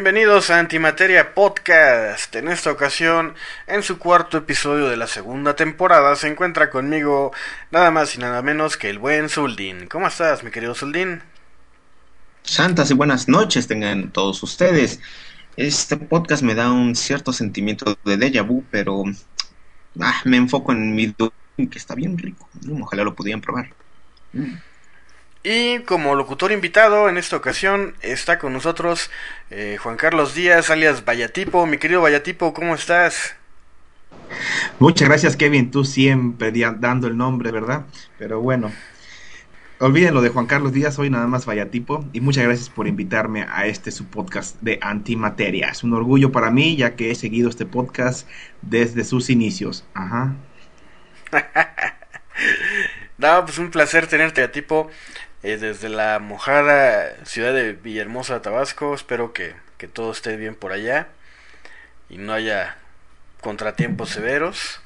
Bienvenidos a Antimateria Podcast. En esta ocasión, en su cuarto episodio de la segunda temporada, se encuentra conmigo nada más y nada menos que el buen Zuldin. ¿Cómo estás, mi querido Zuldin? Santas y buenas noches tengan todos ustedes. Este podcast me da un cierto sentimiento de déjà vu, pero me enfoco en mi Dublín, que está bien rico. Ojalá lo pudieran probar. Y como locutor invitado, en esta ocasión está con nosotros Juan Carlos Díaz, alias Vallatipo. Mi querido Vallatipo, ¿cómo estás? Muchas gracias, Kevin, tú siempre dando el nombre, ¿verdad? Pero bueno, olviden lo de Juan Carlos Díaz, hoy nada más Vallatipo, y muchas gracias por invitarme a su podcast de Antimateria. Es un orgullo para mí, ya que he seguido este podcast desde sus inicios. Ajá. No, pues un placer tenerte, Vallatipo, desde la mojada ciudad de Villahermosa, Tabasco. Espero que todo esté bien por allá y no haya contratiempos severos.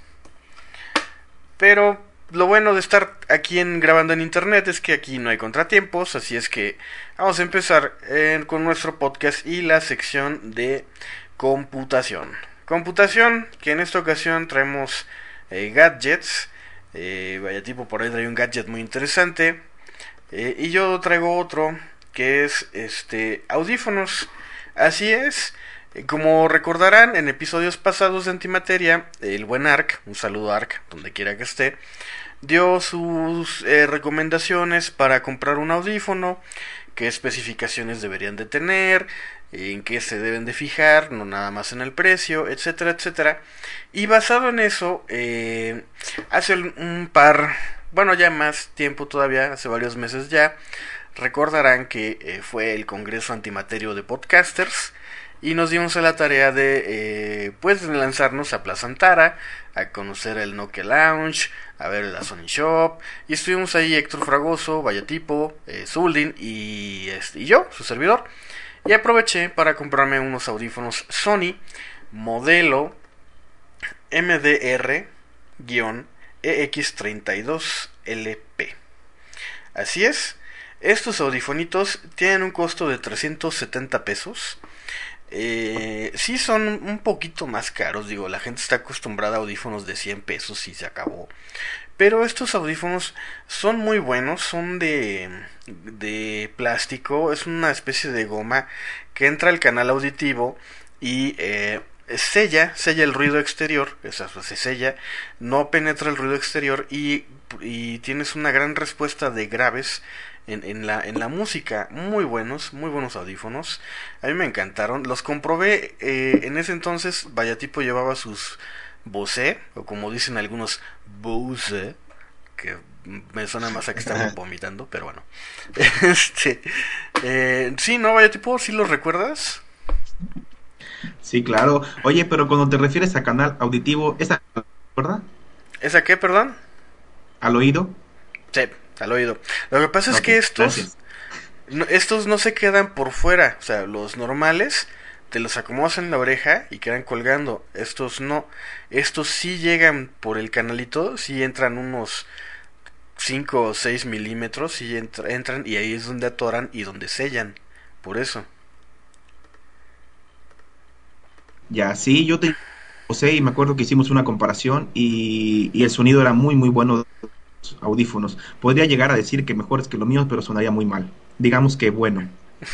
Pero lo bueno de estar aquí grabando en internet es que aquí no hay contratiempos, así es que vamos a empezar con nuestro podcast y la sección de computación. Computación, que en esta ocasión traemos gadgets. Vallatipo por ahí trae un gadget muy interesante. Y yo traigo otro que es audífonos. Así es. Como recordarán en episodios pasados de Antimateria, el buen Ark, un saludo a Ark, donde quiera que esté, dio sus recomendaciones para comprar un audífono, qué especificaciones deberían de tener, en qué se deben de fijar, no nada más en el precio, etcétera, etcétera. Y basado en eso, hace un par, bueno, ya más tiempo todavía, hace varios meses ya, recordarán que fue el Congreso Antimaterio de Podcasters y nos dimos a la tarea de pues lanzarnos a Plaza Antara, a conocer el Nokia Lounge, a ver la Sony Shop, y estuvimos ahí Héctor Fragoso, Vallatipo, Zuldin y yo, su servidor, y aproveché para comprarme unos audífonos Sony modelo MDR-EX32LP. Así es, estos audifonitos tienen un costo de 370 pesos. Sí son un poquito más caros, digo, la gente está acostumbrada a audífonos de 100 pesos y se acabó. Pero estos audífonos son muy buenos, son de plástico, es una especie de goma que entra al canal auditivo y sella el ruido exterior, se sella, no penetra el ruido exterior y tienes una gran respuesta de graves en la música. Muy buenos audífonos, a mí me encantaron, los comprobé. En ese entonces Vallatipo llevaba sus Bose, o como dicen algunos Bose, que me suena más a que estaban vomitando, pero bueno. Sí, no, Vallatipo, ¿sí los recuerdas? Sí, claro. Oye, pero cuando te refieres a canal auditivo, ¿esa, verdad? ¿Esa qué, perdón? ¿Al oído? Sí, al oído. Lo que pasa es que Gracias. estos no se quedan por fuera, o sea, los normales te los acomodas en la oreja y quedan colgando. Estos no, estos sí llegan por el canalito, sí entran unos 5 o 6 milímetros y entran, y ahí es donde atoran y donde sellan, por eso. Ya, sí, yo te sé y me acuerdo que hicimos una comparación y el sonido era muy, muy bueno de los audífonos. Podría llegar a decir que mejores que los míos, pero sonaría muy mal. Digamos que bueno.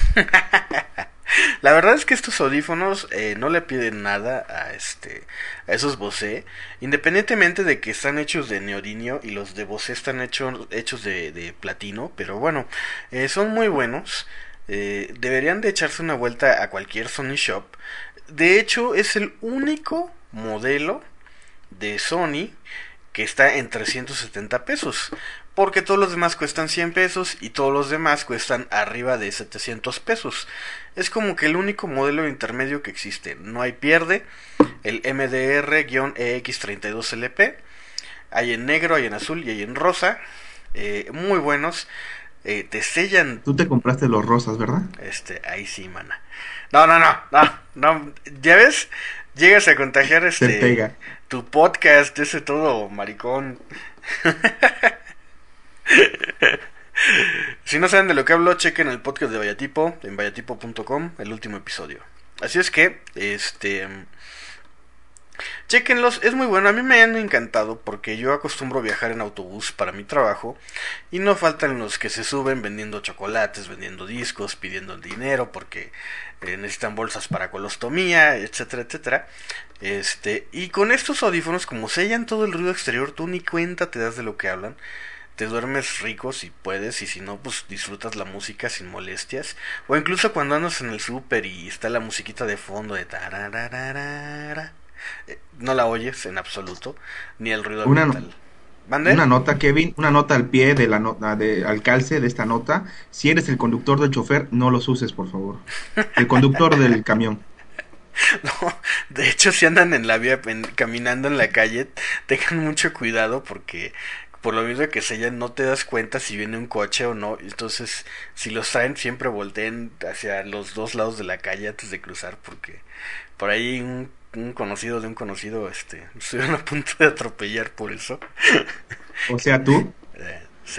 La verdad es que estos audífonos no le piden nada a esos Bose, independientemente de que están hechos de neodimio y los de Bose están hechos de platino, pero bueno, son muy buenos. Deberían de echarse una vuelta a cualquier Sony Shop. De hecho, es el único modelo de Sony que está en 370 pesos. Porque todos los demás cuestan 100 pesos y todos los demás cuestan arriba de 700 pesos. Es como que el único modelo intermedio que existe. No hay pierde. El MDR-EX32LP. Hay en negro, hay en azul y hay en rosa. Muy buenos. Te sellan. Tú te compraste los rosas, ¿verdad? Ahí sí, mana. No. ¿Ya ves? Llegas a contagiar Te pega. tu podcast, ese todo maricón. Si no saben de lo que hablo, chequen el podcast de Vallatipo en vallatipo.com, el último episodio. Así es que, chéquenlos, es muy bueno, a mí me han encantado porque yo acostumbro viajar en autobús para mi trabajo y no faltan los que se suben vendiendo chocolates, vendiendo discos, pidiendo dinero porque necesitan bolsas para colostomía, etcétera, etcétera. Y con estos audífonos, como sellan todo el ruido exterior, tú ni cuenta te das de lo que hablan. Te duermes rico si puedes y si no, pues disfrutas la música sin molestias. O incluso cuando andas en el súper y está la musiquita de fondo de tarararara, no la oyes en absoluto, ni el ruido Una, ambiental. ¿Mande? una nota, Kevin, una nota al pie de la nota, al calce de esta nota. Si eres el conductor del chofer, no los uses, por favor. El conductor del camión. No, de hecho, si andan en la vía, caminando en la calle, tengan mucho cuidado porque por lo mismo que sellan no te das cuenta si viene un coche o no. Entonces, si los traen, siempre volteen hacia los dos lados de la calle antes de cruzar porque por ahí un conocido de un conocido, estuvieron a punto de atropellar por eso. O sea, tú. Sí.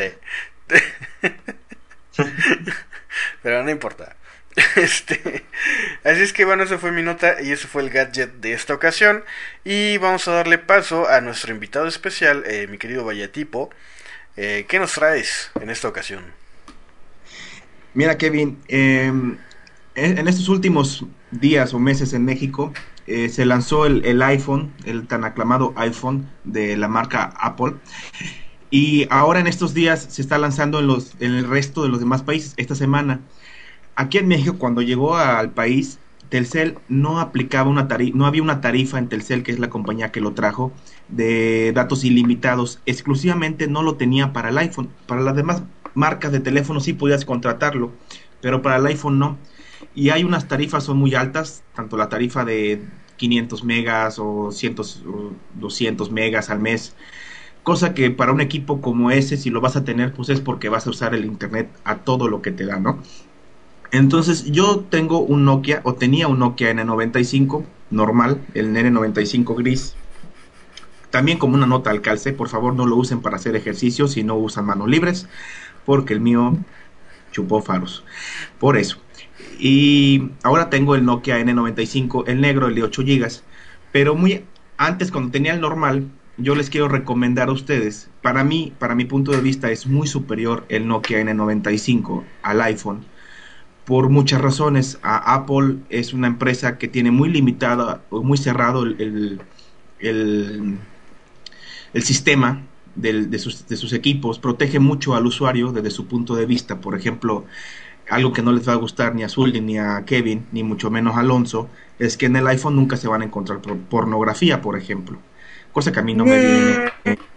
Pero no importa. Así es que bueno, esa fue mi nota y ese fue el gadget de esta ocasión. Y vamos a darle paso a nuestro invitado especial, mi querido Vallatipo. ¿Qué nos traes en esta ocasión? Mira, Kevin, en estos últimos días o meses en México se lanzó el iPhone, el tan aclamado iPhone de la marca Apple. Y ahora en estos días se está lanzando en el resto de los demás países esta semana. Aquí en México, cuando llegó al país, Telcel no aplicaba no había una tarifa en Telcel, que es la compañía que lo trajo, de datos ilimitados. Exclusivamente no lo tenía para el iPhone. Para las demás marcas de teléfono sí podías contratarlo, pero para el iPhone no. Y hay unas tarifas, son muy altas, tanto la tarifa de 500 megas o 200 megas al mes, cosa que para un equipo como ese, si lo vas a tener, pues es porque vas a usar el internet a todo lo que te da, ¿no? Entonces yo tengo un Nokia, o tenía un Nokia N95 normal, el N95 gris. También como una nota al calce, por favor no lo usen para hacer ejercicio si no usan manos libres, porque el mío chupó faros. Por eso. Y ahora tengo el Nokia N95, el negro, el de 8 gigas. Pero muy antes, cuando tenía el normal, yo les quiero recomendar a ustedes, para mi punto de vista es muy superior el Nokia N95 al iPhone. Por muchas razones. Apple es una empresa que tiene muy limitada o muy cerrado el sistema de sus equipos, protege mucho al usuario desde su punto de vista. Por ejemplo, algo que no les va a gustar ni a Zully ni a Kevin, ni mucho menos a Alonso, es que en el iPhone nunca se van a encontrar pornografía, por ejemplo, cosa que a mí no me viene,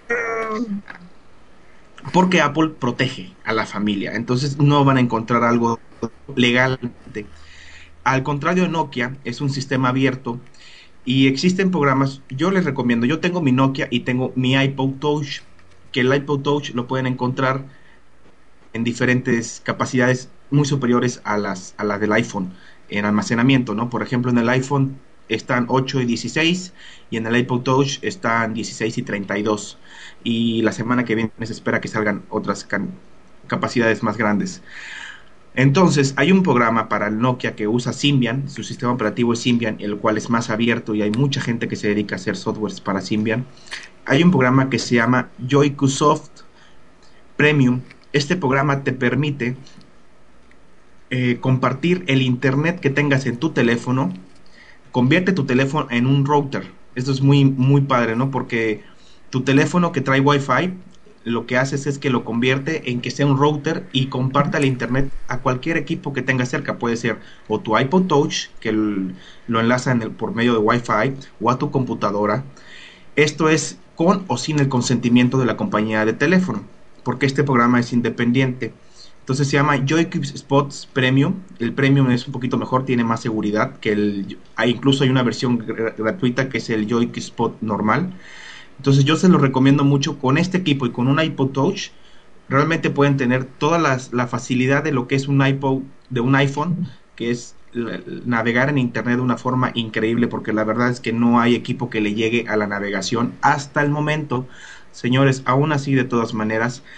porque Apple protege a la familia, entonces no van a encontrar algo legalmente. Al contrario de Nokia, es un sistema abierto y existen programas. Yo les recomiendo, yo tengo mi Nokia y tengo mi iPod Touch, que el iPod Touch lo pueden encontrar en diferentes capacidades muy superiores a las del iPhone en almacenamiento, ¿no? Por ejemplo, en el iPhone están 8 y 16 y en el iPod Touch están 16 y 32, y la semana que viene se espera que salgan otras capacidades más grandes. Entonces hay un programa para el Nokia que usa Symbian, su sistema operativo es Symbian, el cual es más abierto y hay mucha gente que se dedica a hacer softwares para Symbian. Hay un programa que se llama Yoicusoft Premium. Este programa te permite compartir el internet que tengas en tu teléfono, convierte tu teléfono en un router. Esto es muy, muy padre, ¿no? Porque tu teléfono que trae Wi-Fi, lo que haces es que lo convierte en que sea un router y comparta el internet a cualquier equipo que tenga cerca. Puede ser o tu iPod Touch, que lo enlaza por medio de Wi-Fi, o a tu computadora. Esto es con o sin el consentimiento de la compañía de teléfono, porque este programa es independiente. Entonces se llama Yoicuspot Premium. El Premium es un poquito mejor, tiene más seguridad que incluso hay una versión gratuita que es el Yoicuspot normal. Entonces yo se los recomiendo mucho. Con este equipo y con un iPod Touch realmente pueden tener toda la facilidad de lo que es un iPhone, que es navegar en internet de una forma increíble, porque la verdad es que no hay equipo que le llegue a la navegación hasta el momento. Señores, aún así, de todas maneras,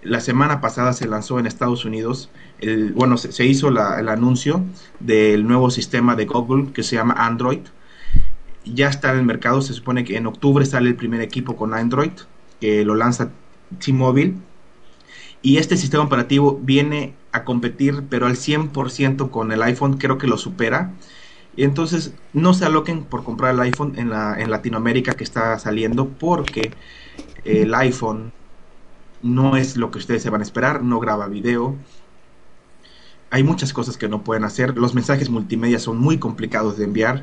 la semana pasada se lanzó en Estados Unidos, se hizo el anuncio del nuevo sistema de Google que se llama Android. Ya está en el mercado, se supone que en octubre sale el primer equipo con Android, que lo lanza T-Mobile. Y este sistema operativo viene a competir, pero al 100% con el iPhone, creo que lo supera. Y entonces no se aloquen por comprar el iPhone en Latinoamérica que está saliendo, porque el iPhone no es lo que ustedes se van a esperar, no graba video. Hay muchas cosas que no pueden hacer. Los mensajes multimedia son muy complicados de enviar.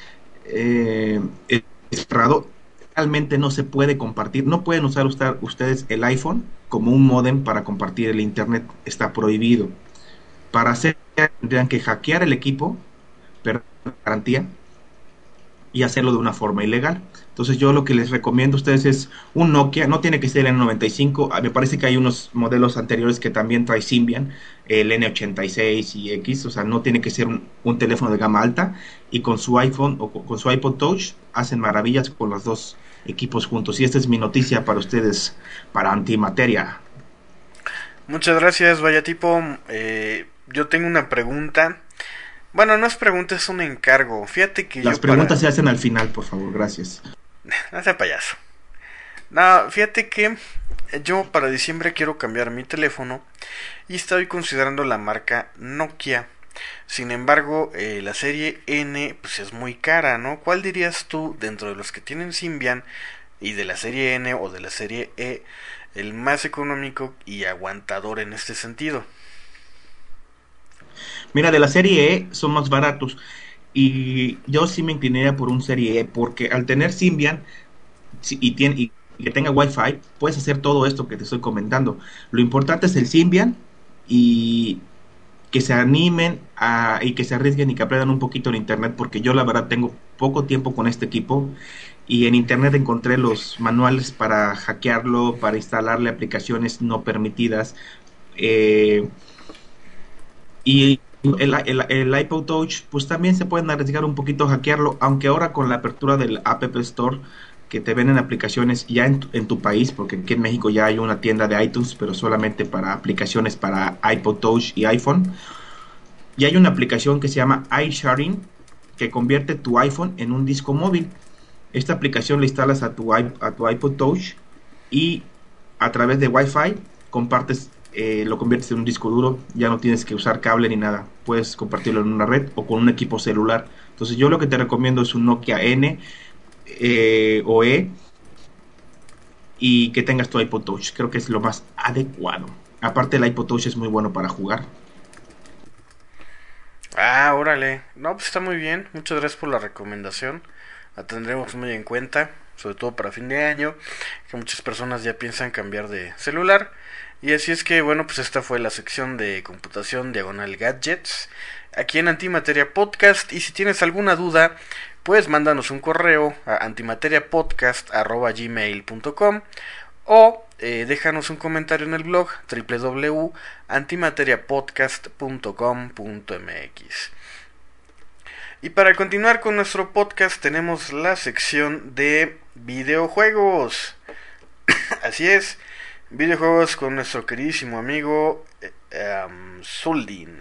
Es cerrado. Realmente no se puede compartir. No pueden usar ustedes el iPhone como un módem para compartir el internet. Está prohibido. Para hacer, tendrían que hackear el equipo, perder la garantía y hacerlo de una forma ilegal. Entonces yo lo que les recomiendo a ustedes es un Nokia. No tiene que ser el N95. Me parece que hay unos modelos anteriores que también trae Symbian, el N86 y X. O sea, no tiene que ser un teléfono de gama alta. Y con su iPhone o con su iPod Touch hacen maravillas con los dos equipos juntos. Y esta es mi noticia para ustedes, para Antimateria. Muchas gracias, Vayatipo. Yo tengo una pregunta. Bueno, no es pregunta, es un encargo. Fíjate que las preguntas se hacen al final, por favor, gracias. No sea payaso. No, fíjate que yo para diciembre quiero cambiar mi teléfono y estoy considerando la marca Nokia. Sin embargo, la serie N pues es muy cara, ¿no? ¿Cuál dirías tú, dentro de los que tienen Symbian y de la serie N o de la serie E, el más económico y aguantador en este sentido? Mira, de la serie E son más baratos y yo sí me inclinaría por un serie E, porque al tener Symbian y que tenga Wi-Fi, puedes hacer todo esto que te estoy comentando. Lo importante es el Symbian y que se animen y que se arriesguen y que aprendan un poquito en internet, porque yo la verdad tengo poco tiempo con este equipo y en internet encontré los manuales para hackearlo, para instalarle aplicaciones no permitidas, y el iPod Touch pues también se pueden arriesgar un poquito a hackearlo, aunque ahora con la apertura del App Store, que te venden aplicaciones ya en tu país, porque aquí en México ya hay una tienda de iTunes, pero solamente para aplicaciones para iPod Touch y iPhone. Y hay una aplicación que se llama iSharing, que convierte tu iPhone en un disco móvil. Esta aplicación la instalas a tu iPod Touch y a través de Wi-Fi compartes, lo conviertes en un disco duro. Ya no tienes que usar cable ni nada, puedes compartirlo en una red o con un equipo celular. Entonces yo lo que te recomiendo es un Nokia N o E, y que tengas tu iPod Touch. Creo que es lo más adecuado. Aparte el iPod Touch es muy bueno para jugar. Ah, órale. No, pues está muy bien. Muchas gracias por la recomendación. La tendremos muy en cuenta, sobre todo para fin de año, que muchas personas ya piensan cambiar de celular. Y así es que, bueno, pues esta fue la sección de computación diagonal gadgets aquí en Antimateria Podcast. Y si tienes alguna duda, pues mándanos un correo a antimateriapodcast@gmail.com o déjanos un comentario en el blog www.antimateriapodcast.com.mx. Y para continuar con nuestro podcast tenemos la sección de videojuegos. Así es, videojuegos con nuestro queridísimo amigo Zuldin.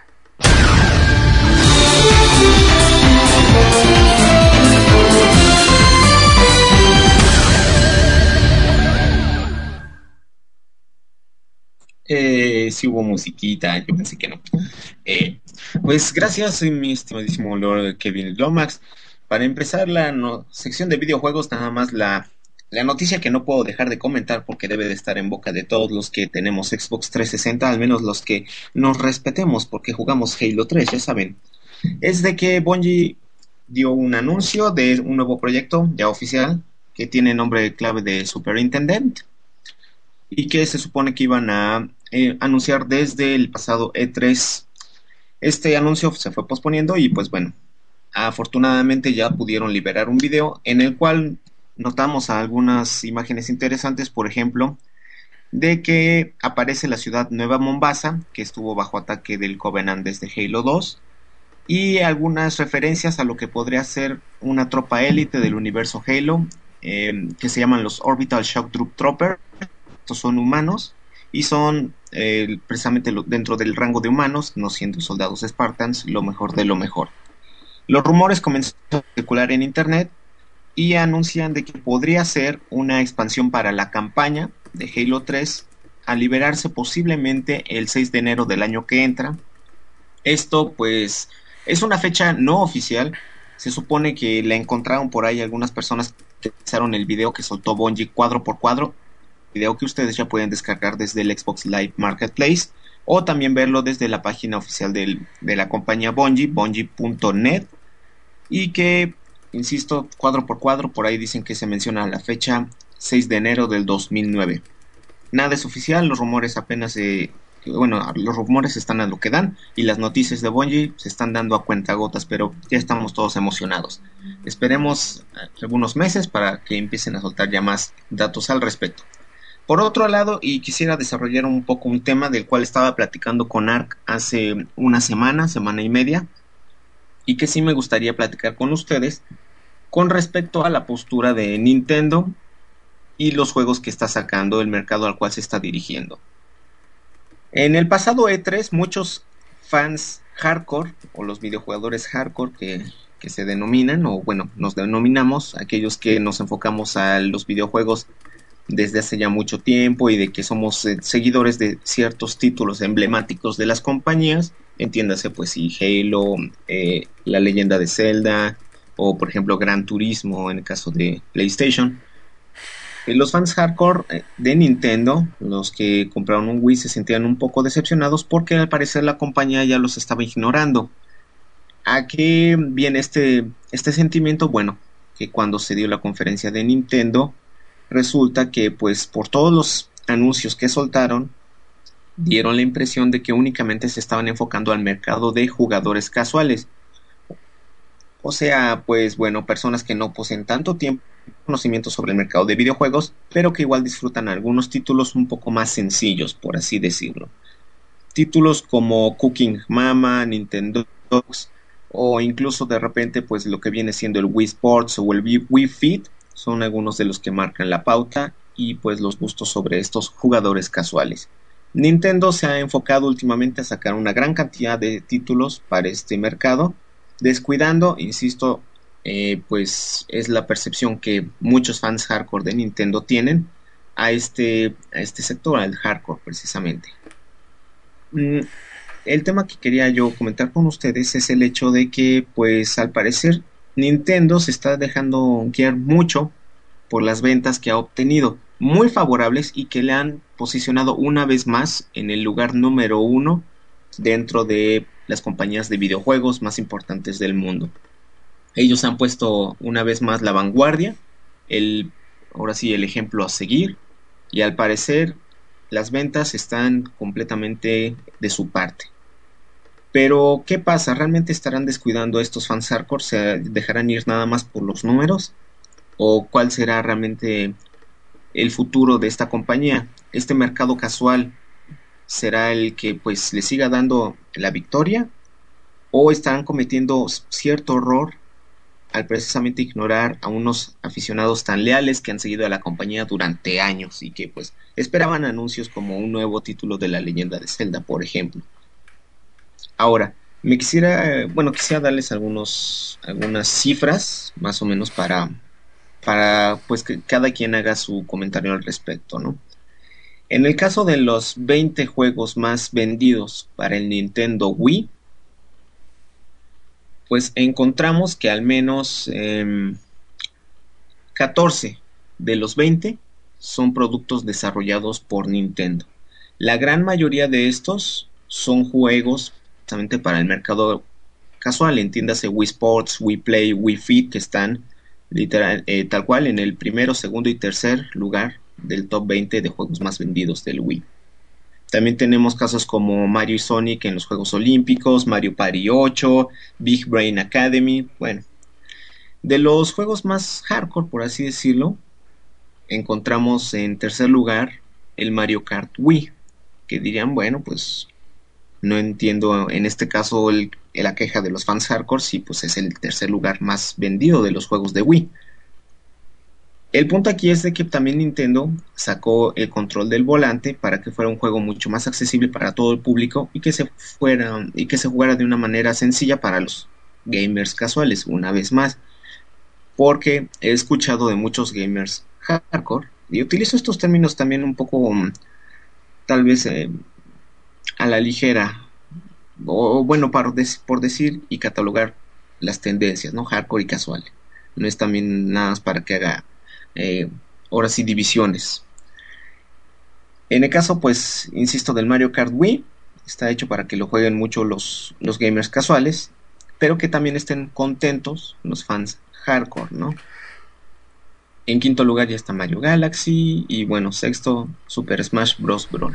Sí hubo musiquita, yo pensé que no. Pues gracias, soy mi estimadísimo Lord Kevin Lomax. Para empezar la sección de videojuegos, nada más la noticia que no puedo dejar de comentar porque debe de estar en boca de todos los que tenemos Xbox 360, al menos los que nos respetemos porque jugamos Halo 3, ya saben. Es de que Bungie dio un anuncio de un nuevo proyecto ya oficial que tiene nombre clave de Superintendent y que se supone que iban a anunciar desde el pasado E3. Este anuncio se fue posponiendo y pues bueno, afortunadamente ya pudieron liberar un video en el cual notamos algunas imágenes interesantes, por ejemplo, de que aparece la ciudad Nueva Mombasa, que estuvo bajo ataque del Covenant desde Halo 2, y algunas referencias a lo que podría ser una tropa élite del universo Halo, que se llaman los Orbital Shock Troop Trooper. Estos son humanos y son precisamente dentro del rango de humanos, no siendo soldados Spartans, lo mejor de lo mejor. Los rumores comenzaron a circular en internet y anuncian de que podría ser una expansión para la campaña de Halo 3 a liberarse posiblemente el 6 de enero del año que entra. Esto pues es una fecha no oficial. Se supone que la encontraron por ahí algunas personas que utilizaron el video que soltó Bungie cuadro por cuadro, video que ustedes ya pueden descargar desde el Xbox Live Marketplace o también verlo desde la página oficial de la compañía Bungie, bungie.net, y que, insisto, cuadro por cuadro, por ahí dicen que se menciona la fecha 6 de enero del 2009. Nada es oficial, los rumores los rumores están a lo que dan y las noticias de Bungie se están dando a cuentagotas, pero ya estamos todos emocionados. Esperemos algunos meses para que empiecen a soltar ya más datos al respecto. Por otro lado, y quisiera desarrollar un poco un tema del cual estaba platicando con Ark hace una semana y media, y que sí me gustaría platicar con ustedes con respecto a la postura de Nintendo y los juegos que está sacando, el mercado al cual se está dirigiendo. En el pasado E3, muchos fans hardcore, o los videojugadores hardcore que se denominan, o bueno, nos denominamos, aquellos que nos enfocamos a los videojuegos desde hace ya mucho tiempo y de que somos seguidores de ciertos títulos emblemáticos de las compañías, entiéndase pues si Halo, La Leyenda de Zelda, o por ejemplo Gran Turismo en el caso de PlayStation. Los fans hardcore de Nintendo, los que compraron un Wii, se sentían un poco decepcionados porque al parecer la compañía ya los estaba ignorando. ¿A qué viene este sentimiento? Bueno, que cuando se dio la conferencia de Nintendo, resulta que pues por todos los anuncios que soltaron, dieron la impresión de que únicamente se estaban enfocando al mercado de jugadores casuales. O sea, pues bueno, personas que no poseen tanto tiempo conocimiento sobre el mercado de videojuegos, pero que igual disfrutan algunos títulos un poco más sencillos, por así decirlo. Títulos como Cooking Mama, Nintendo Dogs, o incluso de repente pues lo que viene siendo el Wii Sports o el Wii Fit, son algunos de los que marcan la pauta y pues los gustos sobre estos jugadores casuales. Nintendo se ha enfocado últimamente a sacar una gran cantidad de títulos para este mercado, descuidando, insisto, pues es la percepción que muchos fans hardcore de Nintendo tienen a este sector, al hardcore precisamente. El tema que quería yo comentar con ustedes es el hecho de que pues al parecer Nintendo se está dejando guiar mucho por las ventas que ha obtenido, muy favorables, y que le han posicionado una vez más en el lugar número 1 dentro de las compañías de videojuegos más importantes del mundo. Ellos han puesto una vez más la vanguardia, ahora sí el ejemplo a seguir, y al parecer las ventas están completamente de su parte. Pero ¿qué pasa? ¿Realmente estarán descuidando a estos fans hardcore? ¿Se dejarán ir nada más por los números? ¿O cuál será realmente el futuro de esta compañía? ¿Este mercado casual será el que pues le siga dando la victoria? ¿O estarán cometiendo cierto error al precisamente ignorar a unos aficionados tan leales que han seguido a la compañía durante años y que pues esperaban anuncios como un nuevo título de La Leyenda de Zelda, por ejemplo? Ahora, quisiera darles algunas cifras más o menos para pues que cada quien haga su comentario al respecto, ¿no? En el caso de los 20 juegos más vendidos para el Nintendo Wii, pues encontramos que al menos 14 de los 20 son productos desarrollados por Nintendo. La gran mayoría de estos son juegos precisamente para el mercado casual, entiéndase Wii Sports, Wii Play, Wii Fit, que están tal cual en el primero, segundo y tercer lugar del top 20 de juegos más vendidos del Wii. También tenemos casos como Mario y Sonic en los Juegos Olímpicos, Mario Party 8, Big Brain Academy. Bueno, de los juegos más hardcore, por así decirlo, encontramos en tercer lugar el Mario Kart Wii, que dirían, bueno, pues no entiendo en este caso la queja de los fans hardcore, sí, pues es el tercer lugar más vendido de los juegos de Wii. El punto aquí es de que también Nintendo sacó el control del volante para que fuera un juego mucho más accesible para todo el público y que se jugara de una manera sencilla para los gamers casuales, una vez más, porque he escuchado de muchos gamers hardcore y utilizo estos términos también un poco tal vez a la ligera, o bueno, por decir y catalogar las tendencias, ¿no? Hardcore y casual. No es también nada más para que haga eh, ahora sí divisiones. En el caso, pues, insisto, del Mario Kart Wii, está hecho para que lo jueguen mucho los gamers casuales, pero que también estén contentos los fans hardcore, ¿no? En quinto lugar ya está Mario Galaxy y bueno, sexto Super Smash Bros. Brawl.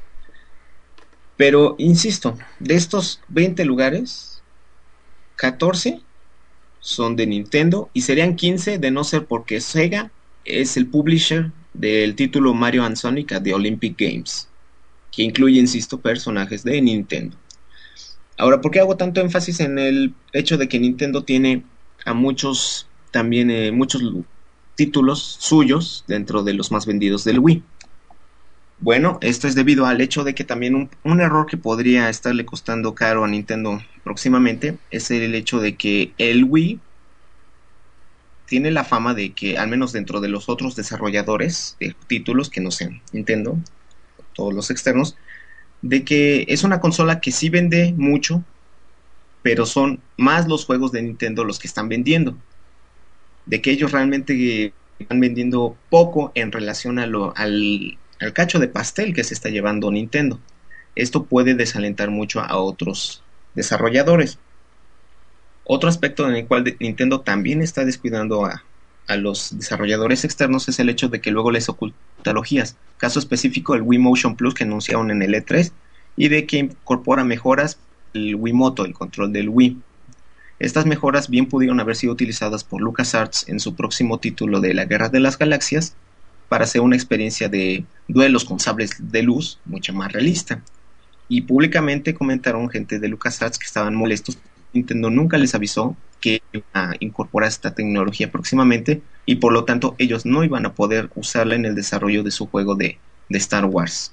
Pero, insisto, de estos 20 lugares, 14 son de Nintendo y serían 15 de no ser porque Sega es el publisher del título Mario and Sonic at the Olympic Games, que incluye, insisto, personajes de Nintendo. Ahora, ¿por qué hago tanto énfasis en el hecho de que Nintendo tiene a muchos, también muchos títulos suyos dentro de los más vendidos del Wii? Bueno, esto es debido al hecho de que también un error que podría estarle costando caro a Nintendo próximamente es el hecho de que el Wii tiene la fama de que, al menos dentro de los otros desarrolladores de títulos que no sean Nintendo, todos los externos, de que es una consola que sí vende mucho, pero son más los juegos de Nintendo los que están vendiendo. De que ellos realmente están vendiendo poco en relación al cacho de pastel que se está llevando Nintendo. Esto puede desalentar mucho a otros desarrolladores. Otro aspecto en el cual Nintendo también está descuidando a los desarrolladores externos es el hecho de que luego les oculta tecnologías. Caso específico, el Wii Motion Plus que anunciaron en el E3 y de que incorpora mejoras el Wiimoto, el control del Wii. Estas mejoras bien pudieron haber sido utilizadas por LucasArts en su próximo título de la Guerra de las Galaxias para hacer una experiencia de duelos con sables de luz mucho más realista. Y públicamente comentaron gente de LucasArts que estaban molestos. Nintendo nunca les avisó que iba a incorporar esta tecnología próximamente y por lo tanto ellos no iban a poder usarla en el desarrollo de su juego de Star Wars.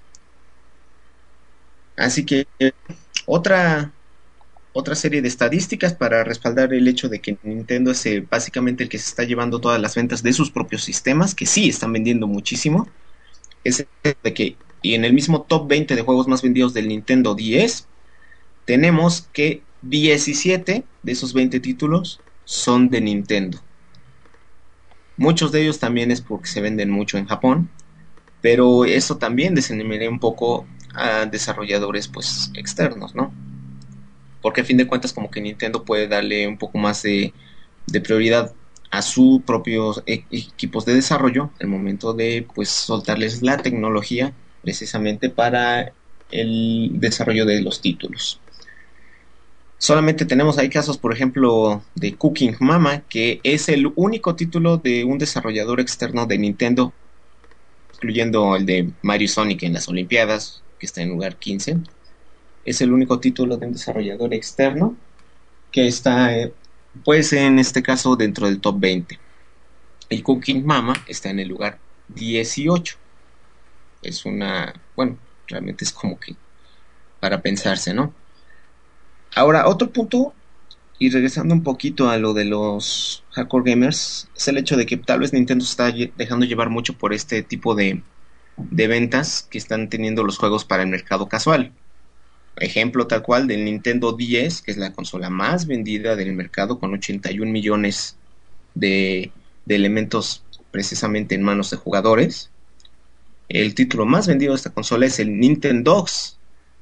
Así que otra serie de estadísticas para respaldar el hecho de que Nintendo es básicamente el que se está llevando todas las ventas de sus propios sistemas, que sí están vendiendo muchísimo, es de que, y en el mismo top 20 de juegos más vendidos del Nintendo 10, tenemos que 17 de esos 20 títulos son de Nintendo. Muchos de ellos también es porque se venden mucho en Japón, pero eso también desanimaría un poco a desarrolladores pues externos, ¿no? Porque a fin de cuentas como que Nintendo puede darle un poco más de prioridad a sus propios equipos de desarrollo al momento de pues soltarles la tecnología precisamente para el desarrollo de los títulos. Solamente tenemos ahí casos, por ejemplo, de Cooking Mama, que es el único título de un desarrollador externo de Nintendo, incluyendo el de Mario Sonic en las Olimpiadas, que está en lugar 15. Es el único título de un desarrollador externo que está, pues en este caso, dentro del top 20. El Cooking Mama está en el lugar 18. Es bueno, realmente es como que para pensarse, ¿no? Ahora, otro punto, y regresando un poquito a lo de los hardcore gamers, es el hecho de que tal vez Nintendo se está dejando llevar mucho por este tipo de ventas que están teniendo los juegos para el mercado casual. Ejemplo tal cual del Nintendo 10, que es la consola más vendida del mercado con 81 millones de elementos precisamente en manos de jugadores. El título más vendido de esta consola es el Nintendogs,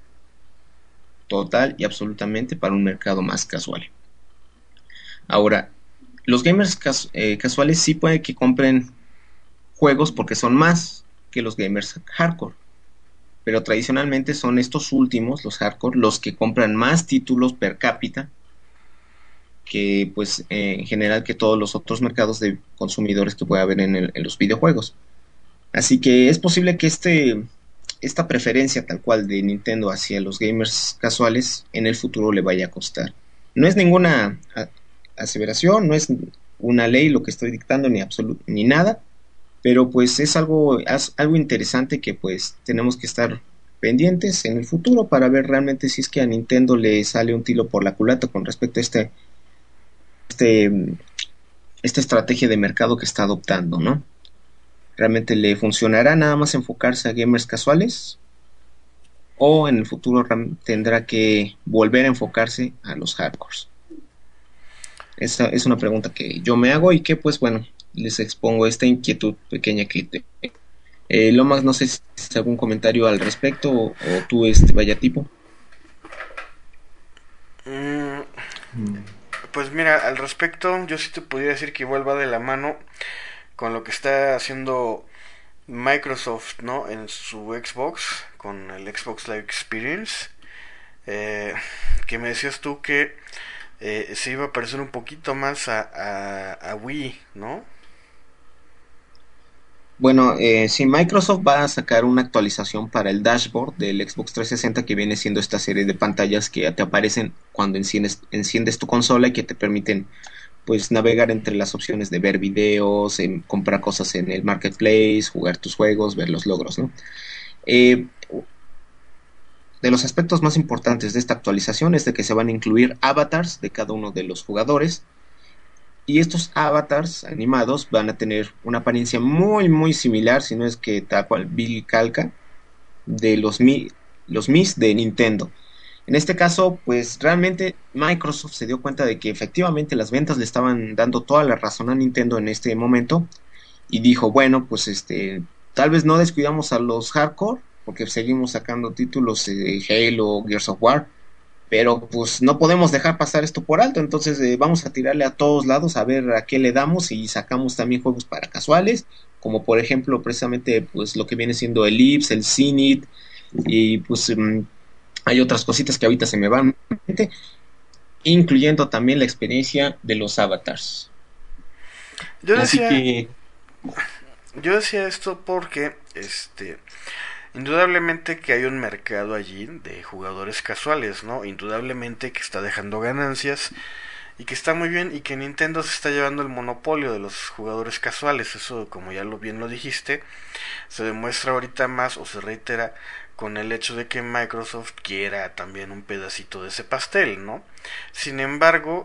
total y absolutamente para un mercado más casual. Ahora, los gamers casuales sí puede que compren juegos porque son más que los gamers hardcore, pero tradicionalmente son estos últimos, los hardcore, los que compran más títulos per cápita que pues en general que todos los otros mercados de consumidores que pueda haber en los videojuegos. Así que es posible que esta preferencia tal cual de Nintendo hacia los gamers casuales en el futuro le vaya a costar. No es ninguna aseveración, no es una ley lo que estoy dictando ni nada, pero pues es algo interesante que pues tenemos que estar pendientes en el futuro para ver realmente si es que a Nintendo le sale un tiro por la culata con respecto a este, esta estrategia de mercado que está adoptando, ¿no? ¿Realmente le funcionará nada más enfocarse a gamers casuales? ¿O en el futuro tendrá que volver a enfocarse a los hardcores? Esa es una pregunta que yo me hago y que pues bueno, les expongo esta inquietud pequeña que Lomax, no sé si tienes algún comentario al respecto o tú, vaya tipo. Mm, Mm. pues mira, al respecto, yo sí te podría decir que igual va de la mano con lo que está haciendo Microsoft, ¿no? En su Xbox, con el Xbox Live Experience. Eh, que me decías tú que se iba a parecer un poquito más a Wii, ¿no? Bueno, sí, Microsoft va a sacar una actualización para el dashboard del Xbox 360 que viene siendo esta serie de pantallas que te aparecen cuando enciendes tu consola y que te permiten pues navegar entre las opciones de ver videos, comprar cosas en el marketplace, jugar tus juegos, ver los logros, ¿no? Eh, de los aspectos más importantes de esta actualización es de que se van a incluir avatars de cada uno de los jugadores y estos avatars animados van a tener una apariencia muy muy similar, si no es que tal cual vil calca de los Mis de Nintendo. En este caso, pues realmente Microsoft se dio cuenta de que efectivamente las ventas le estaban dando toda la razón a Nintendo en este momento y dijo, bueno, pues tal vez no descuidamos a los hardcore porque seguimos sacando títulos de Halo, Gears of War, pero pues no podemos dejar pasar esto por alto, entonces vamos a tirarle a todos lados a ver a qué le damos y sacamos también juegos para casuales, como por ejemplo precisamente pues lo que viene siendo el Ips, el Zenith y pues hay otras cositas que ahorita se me van a la mente, incluyendo también la experiencia de los avatars. Yo Así decía, que yo decía esto porque, indudablemente que hay un mercado allí de jugadores casuales, ¿no? Indudablemente que está dejando ganancias y que está muy bien y que Nintendo se está llevando el monopolio de los jugadores casuales. Eso, como ya bien lo dijiste, se demuestra ahorita más o se reitera con el hecho de que Microsoft quiera también un pedacito de ese pastel, ¿no? Sin embargo,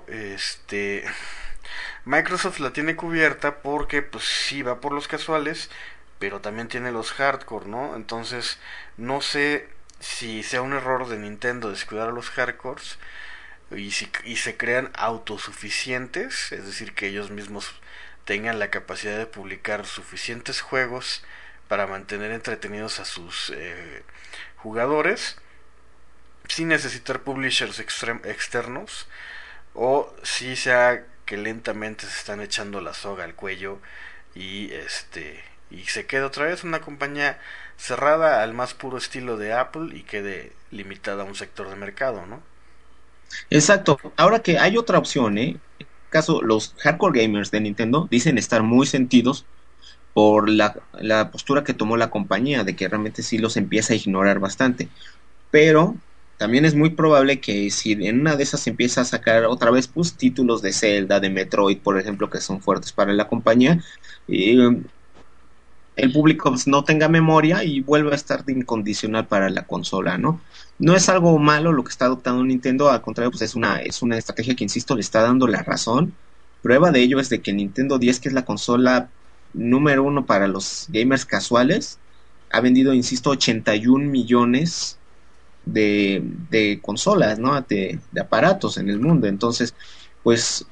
Microsoft la tiene cubierta porque pues sí va por los casuales, pero también tiene los hardcore, ¿no? Entonces, no sé si sea un error de Nintendo descuidar a los hardcores y se crean autosuficientes, es decir, que ellos mismos tengan la capacidad de publicar suficientes juegos para mantener entretenidos a sus jugadores sin necesitar publishers externos, o si sea que lentamente se están echando la soga al cuello y y se queda otra vez una compañía cerrada al más puro estilo de Apple y quede limitada a un sector de mercado, ¿no? exacto, ahora que hay otra opción, En este caso, los hardcore gamers de Nintendo dicen estar muy sentidos por la postura que tomó la compañía, de que realmente sí los empieza a ignorar bastante. Pero también es muy probable que si en una de esas empieza a sacar otra vez pues títulos de Zelda, de Metroid, por ejemplo, que son fuertes para la compañía, eh, el público pues, no tenga memoria y vuelva a estar de incondicional para la consola, ¿no? No es algo malo lo que está adoptando Nintendo, al contrario, pues es una estrategia que, insisto, le está dando la razón. Prueba de ello es de que Nintendo 10, que es la consola número uno para los gamers casuales, ha vendido, insisto, 81 millones de consolas, ¿no? De aparatos en el mundo. Entonces, pues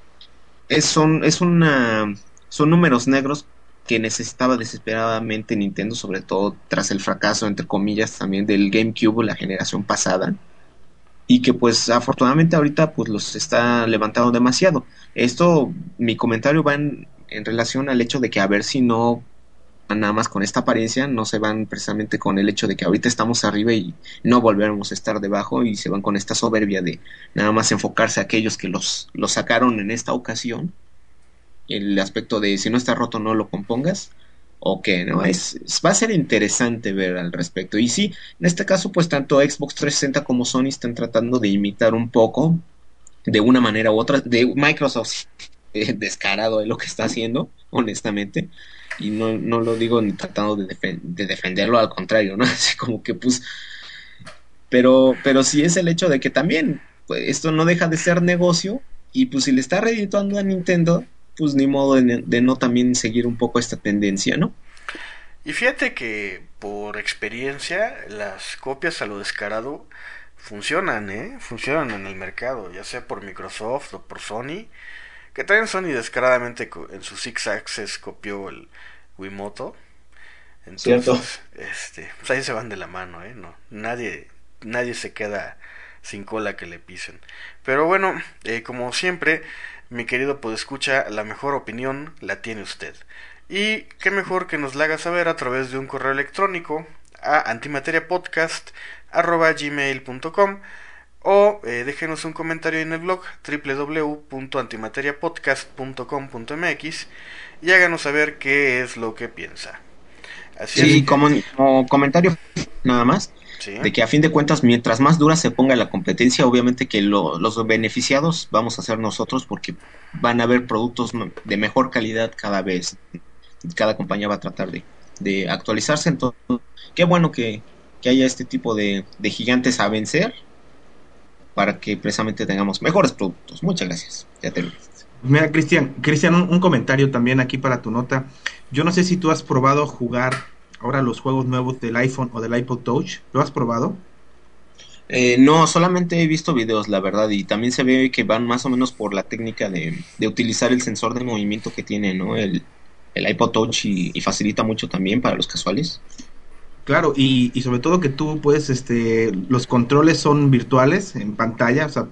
son números negros que necesitaba desesperadamente Nintendo, sobre todo tras el fracaso, entre comillas, también del GameCube, la generación pasada, y que pues afortunadamente ahorita pues los está levantando demasiado. Esto, mi comentario va en relación al hecho de que a ver si no nada más con esta apariencia, no se van precisamente con el hecho de que ahorita estamos arriba y no volveremos a estar debajo, y se van con esta soberbia de nada más enfocarse a aquellos que los sacaron en esta ocasión, el aspecto de si no está roto no lo compongas, o que no va a ser interesante ver al respecto. Y sí, en este caso pues tanto Xbox 360 como Sony están tratando de imitar un poco de una manera u otra de Microsoft. descarado de lo que está haciendo, honestamente, y no lo digo ni tratando de defenderlo, al contrario, ¿no? Así como que pues, pero sí es el hecho de que también, pues, esto no deja de ser negocio, y pues si le está redituando a Nintendo, pues ni modo de no también seguir un poco esta tendencia, ¿no? Y fíjate que por experiencia las copias a lo descarado funcionan, ¿eh? Funcionan en el mercado, ya sea por Microsoft o por Sony, que también Sony descaradamente en su Six Access copió el Wiimoto. Cierto. Entonces, pues ahí se van de la mano, ¿eh? No, nadie se queda sin cola que le pisen. Pero bueno, como siempre, mi querido podescucha, la mejor opinión la tiene usted. Y qué mejor que nos la haga saber a través de un correo electrónico a antimateriapodcast@gmail.com o déjenos un comentario en el blog www.antimateriapodcast.com.mx y háganos saber qué es lo que piensa. Así es Sí, que, como comentario nada más, sí, de que a fin de cuentas, mientras más dura se ponga la competencia, obviamente que los beneficiados vamos a ser nosotros, porque van a haber productos de mejor calidad cada vez. Cada compañía va a tratar de actualizarse. Entonces, qué bueno que haya este tipo de gigantes a vencer para que precisamente tengamos mejores productos. Muchas gracias. Ya terminé. Mira, Cristian, un comentario también aquí para tu nota. Yo no sé si tú has probado jugar ahora los juegos nuevos del iPhone o del iPod Touch. ¿Lo has probado? No, solamente he visto videos, la verdad, y también se ve que van más o menos por la técnica de utilizar el sensor de movimiento que tiene, ¿no? El iPod Touch, y facilita mucho también para los casuales. Claro, y sobre todo que tú puedes, los controles son virtuales en pantalla, o sea,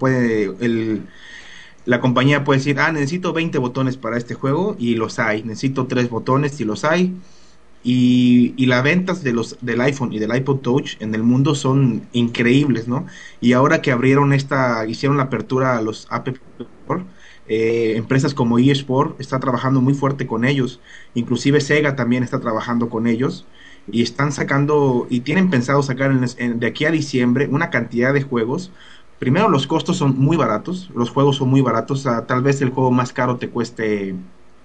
la compañía puede decir, necesito 20 botones para este juego y los hay, necesito 3 botones y los hay, y las ventas del iPhone y del iPod Touch en el mundo son increíbles, ¿no? Y ahora que hicieron la apertura a los App Store, empresas como eSport está trabajando muy fuerte con ellos, inclusive Sega también está trabajando con ellos, y están sacando, y tienen pensado sacar de aquí a diciembre una cantidad de juegos. Primero, los costos son muy baratos, los juegos son muy baratos, o sea, tal vez el juego más caro te cueste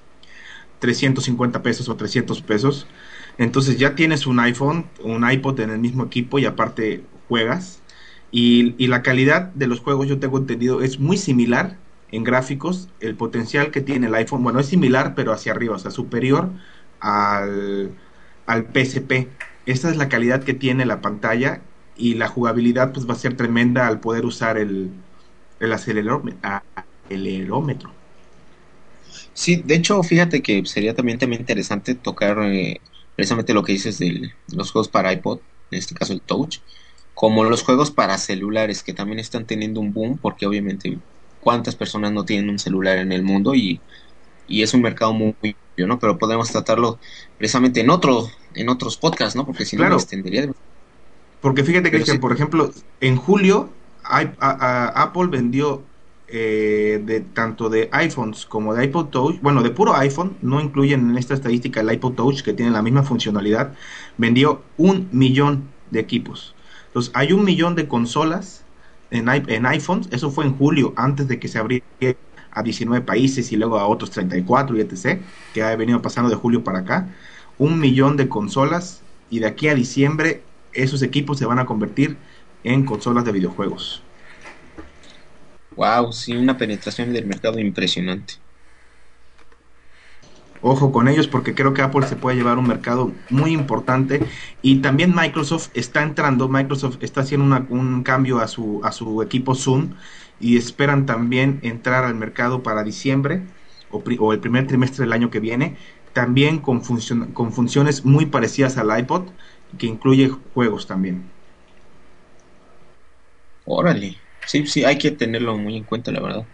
350 pesos o 300 pesos. Entonces ya tienes un iPhone, un iPod en el mismo equipo y aparte juegas. Y la calidad de los juegos, yo tengo entendido, es muy similar en gráficos. El potencial que tiene el iPhone, bueno, es similar, pero hacia arriba, o sea, superior al, al PSP. Esta es la calidad que tiene la pantalla, y la jugabilidad pues va a ser tremenda al poder usar el acelerómetro. Sí, de hecho, fíjate que sería también interesante tocar precisamente lo que dices de los juegos para iPod, en este caso el Touch, como los juegos para celulares, que también están teniendo un boom, porque obviamente cuántas personas no tienen un celular en el mundo, y es un mercado muy amplio, ¿no? Pero podemos tratarlo precisamente en otros podcasts, ¿no? Porque si no me Claro, extendería. porque fíjate, Pero sí, Cristian, por ejemplo, en julio Apple vendió tanto de iPhones como de iPod Touch, bueno, de puro iPhone, no incluyen en esta estadística el iPod Touch, que tiene la misma funcionalidad, vendió 1 millón de equipos. Entonces, hay 1 millón de consolas en iPhones, eso fue en julio, antes de que se abriera a 19 países y luego a otros 34 y etc., que ha venido pasando de julio para acá. 1 millón de consolas, y de aquí a diciembre esos equipos se van a convertir en consolas de videojuegos. wow, sí, una penetración del mercado impresionante. Ojo con ellos, porque creo que Apple se puede llevar un mercado muy importante, y también Microsoft está entrando. Microsoft está haciendo un cambio a su equipo Zoom, y esperan también entrar al mercado para diciembre o el primer trimestre del año que viene, también con funciones muy parecidas al iPod, que incluye juegos también. Órale, sí, sí, hay que tenerlo muy en cuenta, la verdad.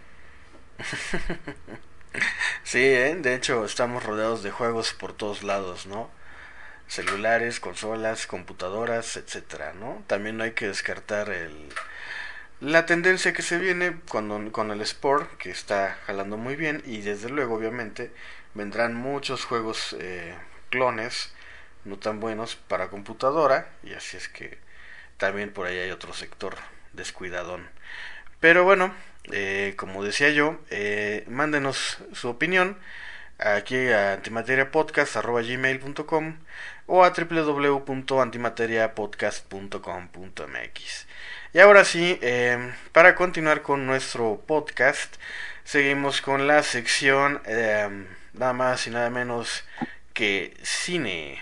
sí, de hecho estamos rodeados de juegos por todos lados, ¿no? Celulares, consolas, computadoras, etcétera, ¿no? También no hay que descartar la tendencia que se viene con el Sport, que está jalando muy bien, y desde luego, obviamente, vendrán muchos juegos clones no tan buenos para computadora, y así es que también por ahí hay otro sector descuidadón. Pero bueno, Como decía yo, mándenos su opinión aquí a antimateriapodcast@gmail.com o a www.antimateriapodcast.com.mx. Y ahora sí, para continuar con nuestro podcast, seguimos con la sección nada más y nada menos que cine.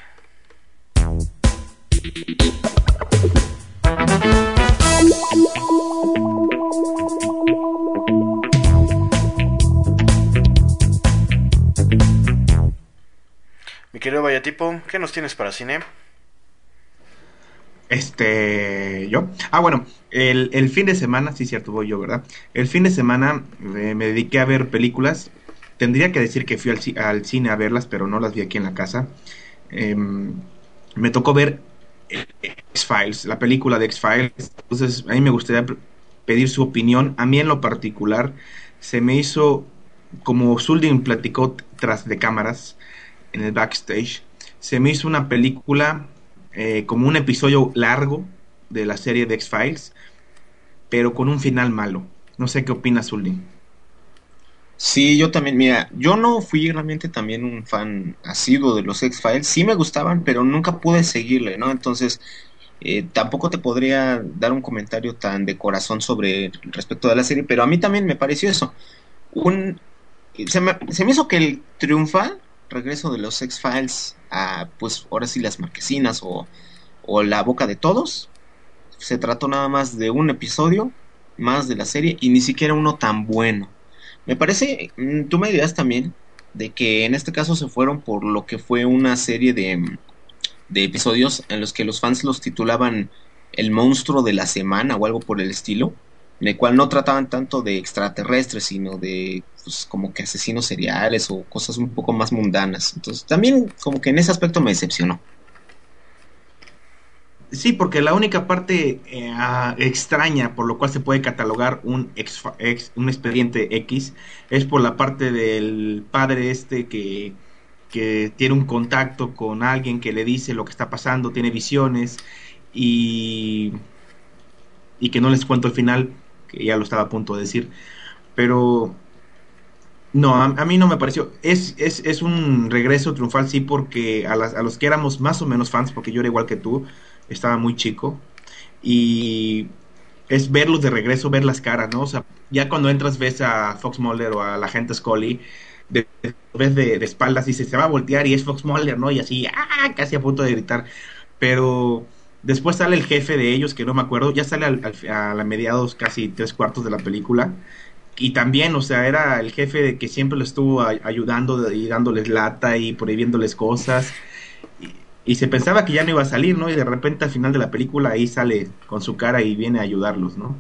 Mi querido Vallatipo, ¿qué nos tienes para cine? ¿Yo? Bueno, el fin de semana, sí, cierto, voy yo, ¿verdad? El fin de semana me dediqué a ver películas. Tendría que decir que fui al cine a verlas, pero no las vi aquí en la casa. Me tocó ver X-Files, la película de X-Files. Entonces, a mí me gustaría pedir su opinión. A mí en lo particular, se me hizo, como Zuldin platicó tras de cámaras, en el backstage, se me hizo una película como un episodio largo de la serie de X-Files, pero con un final malo. No sé qué opinas, Zuldin. Sí, yo también, mira, yo no fui realmente también un fan asiduo de los X-Files, sí me gustaban, pero nunca pude seguirle, ¿no? Entonces, tampoco te podría dar un comentario tan de corazón sobre respecto de la serie, pero a mí también me pareció eso. Un, se me hizo que el triunfal regreso de los X-Files a, pues, ahora sí las marquesinas o la boca de todos, se trató nada más de un episodio más de la serie y ni siquiera uno tan bueno. Me parece, tú me dirás también de que en este caso se fueron por lo que fue una serie de episodios en los que los fans los titulaban el monstruo de la semana o algo por el estilo, en el cual no trataban tanto de extraterrestres, sino de pues, como que asesinos seriales o cosas un poco más mundanas. Entonces también como que en ese aspecto me decepcionó. Sí, porque la única parte extraña por lo cual se puede catalogar un expediente X es por la parte del padre que tiene un contacto con alguien que le dice lo que está pasando, tiene visiones y, y que no les cuento el final, que ya lo estaba a punto de decir, pero no, a mí no me pareció. Es un regreso triunfal, sí, porque a los que éramos más o menos fans, porque yo era igual que tú, estaba muy chico, y es verlos de regreso, ver las caras, ¿no? O sea, ya cuando entras ves a Fox Mulder o a la agente Scully, ves de espaldas y se va a voltear y es Fox Mulder, ¿no? Y así, casi a punto de gritar. Pero después sale el jefe de ellos, que no me acuerdo, ya sale a la mediados, casi tres cuartos de la película y también, o sea, era el jefe de que siempre lo estuvo ayudando y dándoles lata y prohibiéndoles cosas. Y se pensaba que ya no iba a salir, ¿no? Y de repente al final de la película ahí sale con su cara y viene a ayudarlos, ¿no?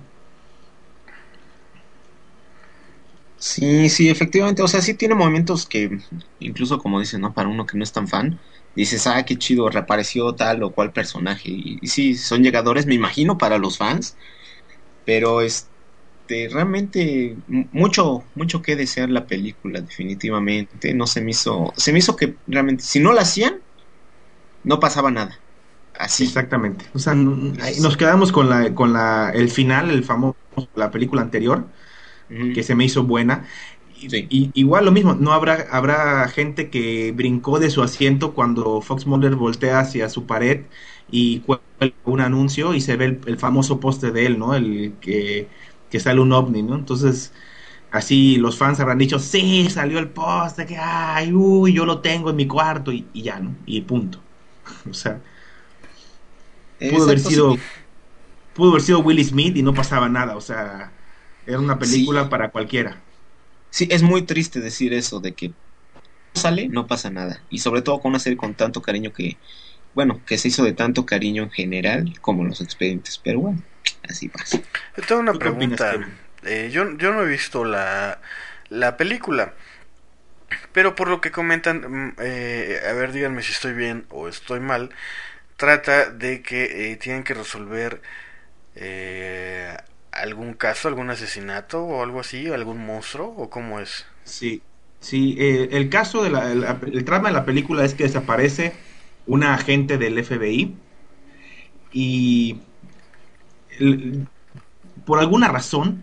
Sí, sí, efectivamente, o sea, sí tiene momentos que, incluso como dices, ¿no? Para uno que no es tan fan, dices, qué chido, reapareció tal o cual personaje, y sí, son llegadores, me imagino, para los fans, pero realmente, mucho, mucho que desear la película, definitivamente, no se me hizo que realmente, si no la hacían, no pasaba nada, así, Exactamente. O sea, es- nos quedamos con el final, el famoso, la película anterior, ujú, que se me hizo buena. sí, Igual lo mismo, no habrá gente que brincó de su asiento cuando Fox Mulder voltea hacia su pared y cuelga un anuncio y se ve el famoso poste de él, ¿no? El que sale un ovni, ¿no? Entonces, así los fans habrán dicho, sí, salió el poste, que ay, uy, yo lo tengo en mi cuarto y ya, ¿no? Y punto. O sea, pudo haber exacto, sí, sido, pudo haber sido Will Smith y no pasaba nada, o sea, era una película sí, para cualquiera. sí, es muy triste decir eso, de que sale, no pasa nada. Y sobre todo con una serie con tanto cariño que, bueno, que se hizo de tanto cariño en general como los expedientes. Pero bueno, así pasa. Yo tengo una ¿Tú qué opinas, pregunta. Kevin? Yo no he visto la película, pero por lo que comentan, a ver, díganme si estoy bien o estoy mal. Trata de que tienen que resolver eh, algún caso, algún asesinato o algo así, algún monstruo o cómo es. Sí, sí, el caso el trama de la película es que desaparece una agente del FBI y el- por alguna razón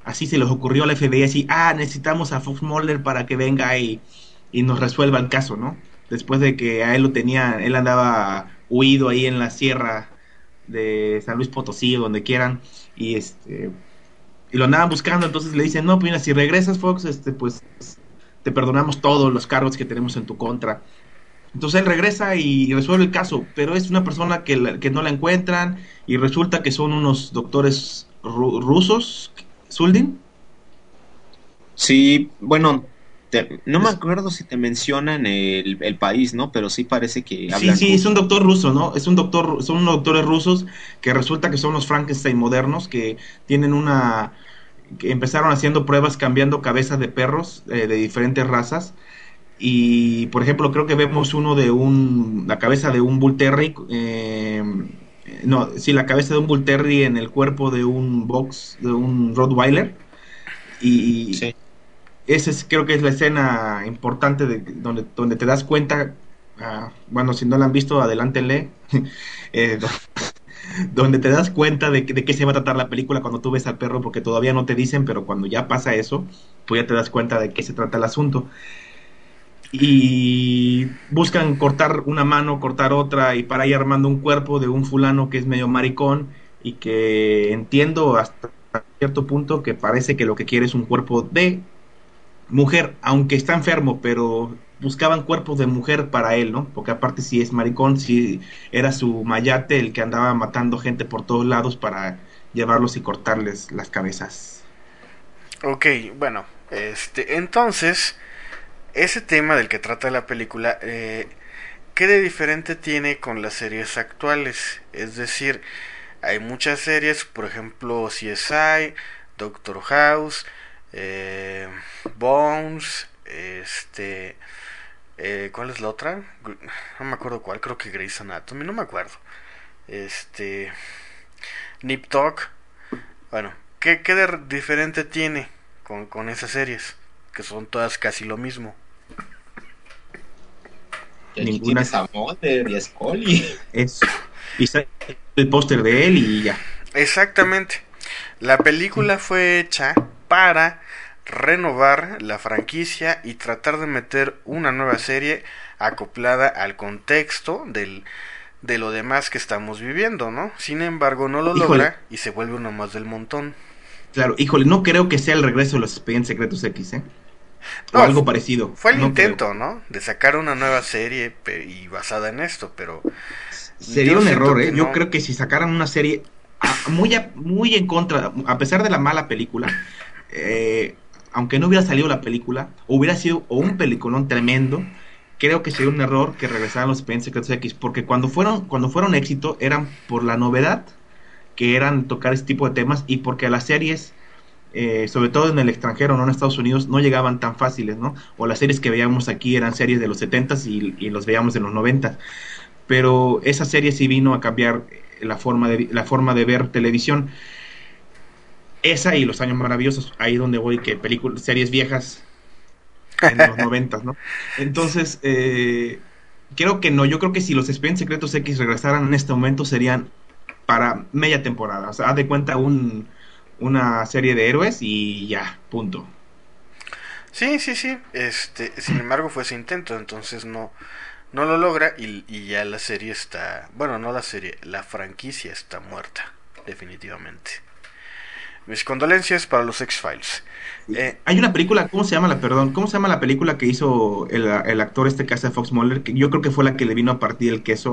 así se les ocurrió a la FBI, así, necesitamos a Fox Mulder para que venga y nos resuelva el caso, ¿no? Después de que a él lo tenía, él andaba huido ahí en la sierra de San Luis Potosí o donde quieran, y y lo andaban buscando. Entonces le dicen, no, pues mira, si regresas, Fox, pues te perdonamos todos los cargos que tenemos en tu contra. Entonces él regresa y resuelve el caso, pero es una persona que no la encuentran, y resulta que son unos doctores rusos. Zuldin. Sí, bueno, no me acuerdo si te mencionan el país, ¿no? Pero sí parece que Sí, hablan sí, es un ruso. doctor ruso, ¿no? Son unos doctores rusos que resulta que son los Frankenstein modernos, que tienen que empezaron haciendo pruebas cambiando cabezas de perros de diferentes razas. Y por ejemplo, creo que vemos uno la cabeza de un Bull Terrier, no, sí, la cabeza de un Bull Terrier en el cuerpo de de un Rottweiler. Y Sí. esa creo que es la escena importante donde te das cuenta, bueno, si no la han visto, adelántenle, eh, donde te das cuenta de qué se va a tratar la película cuando tú ves al perro, porque todavía no te dicen, pero cuando ya pasa eso, pues ya te das cuenta de qué se trata el asunto. Y buscan cortar una mano, cortar otra, y para ir armando un cuerpo de un fulano que es medio maricón, y que entiendo hasta cierto punto que parece que lo que quiere es un cuerpo de mujer, aunque está enfermo, pero buscaban cuerpos de mujer para él, ¿no? Porque aparte si es maricón, si era su mayate el que andaba matando gente por todos lados para llevarlos y cortarles las cabezas. Ok, bueno, entonces, ese tema del que trata la película, ¿qué de diferente tiene con las series actuales? Es decir, hay muchas series, por ejemplo, CSI, Doctor House, eh, Bones, ¿cuál es la otra? No me acuerdo cuál, creo que Grey's Anatomy, no me acuerdo. Este, Nip Tuck, bueno, ¿qué de diferente tiene con esas series? Que son todas casi lo mismo. Y aquí Ninguna tienes a Mulder y a Scully. es... Y sale el póster de él y ya. Exactamente. La película fue hecha para renovar la franquicia y tratar de meter una nueva serie acoplada al contexto de lo demás que estamos viviendo, ¿no? Sin embargo, no lo Híjole, logra y se vuelve uno más del montón. claro, híjole, no creo que sea el regreso de los Expedientes Secretos X, ¿eh? O No, algo parecido, fue el no creo. intento, ¿no? De sacar una nueva serie y basada en esto, pero Sería yo un siento error, que ¿eh? Yo no. creo que si sacaran una serie muy en contra, a pesar de la mala película, eh, aunque no hubiera salido la película, hubiera sido o un peliculón tremendo, creo que sería un error que regresaran los Expedientes Secretos X, porque cuando fueron éxito eran por la novedad que eran tocar este tipo de temas, y porque las series, sobre todo en el extranjero, no en Estados Unidos, no llegaban tan fáciles, ¿no? O las series que veíamos aquí eran series de los 70s y los veíamos en los 90s. Pero esa serie sí vino a cambiar la forma de ver televisión. Esa y Los Años Maravillosos, ahí donde voy, que películas, series viejas en los 90s, ¿no? Entonces, creo que no, yo creo que si los Expedientes Secretos X regresaran en este momento serían para media temporada, o sea, haz de cuenta una serie de héroes y ya, punto. Sí, sí, sí. Sin embargo, fue ese intento, entonces no lo logra y ya la serie está, bueno, no la serie, la franquicia está muerta, definitivamente. Mis condolencias para los X-Files. Hay una película, ¿cómo se llama la película que hizo el actor que hace Fox Mulder? Que yo creo que fue la que le vino a partir el queso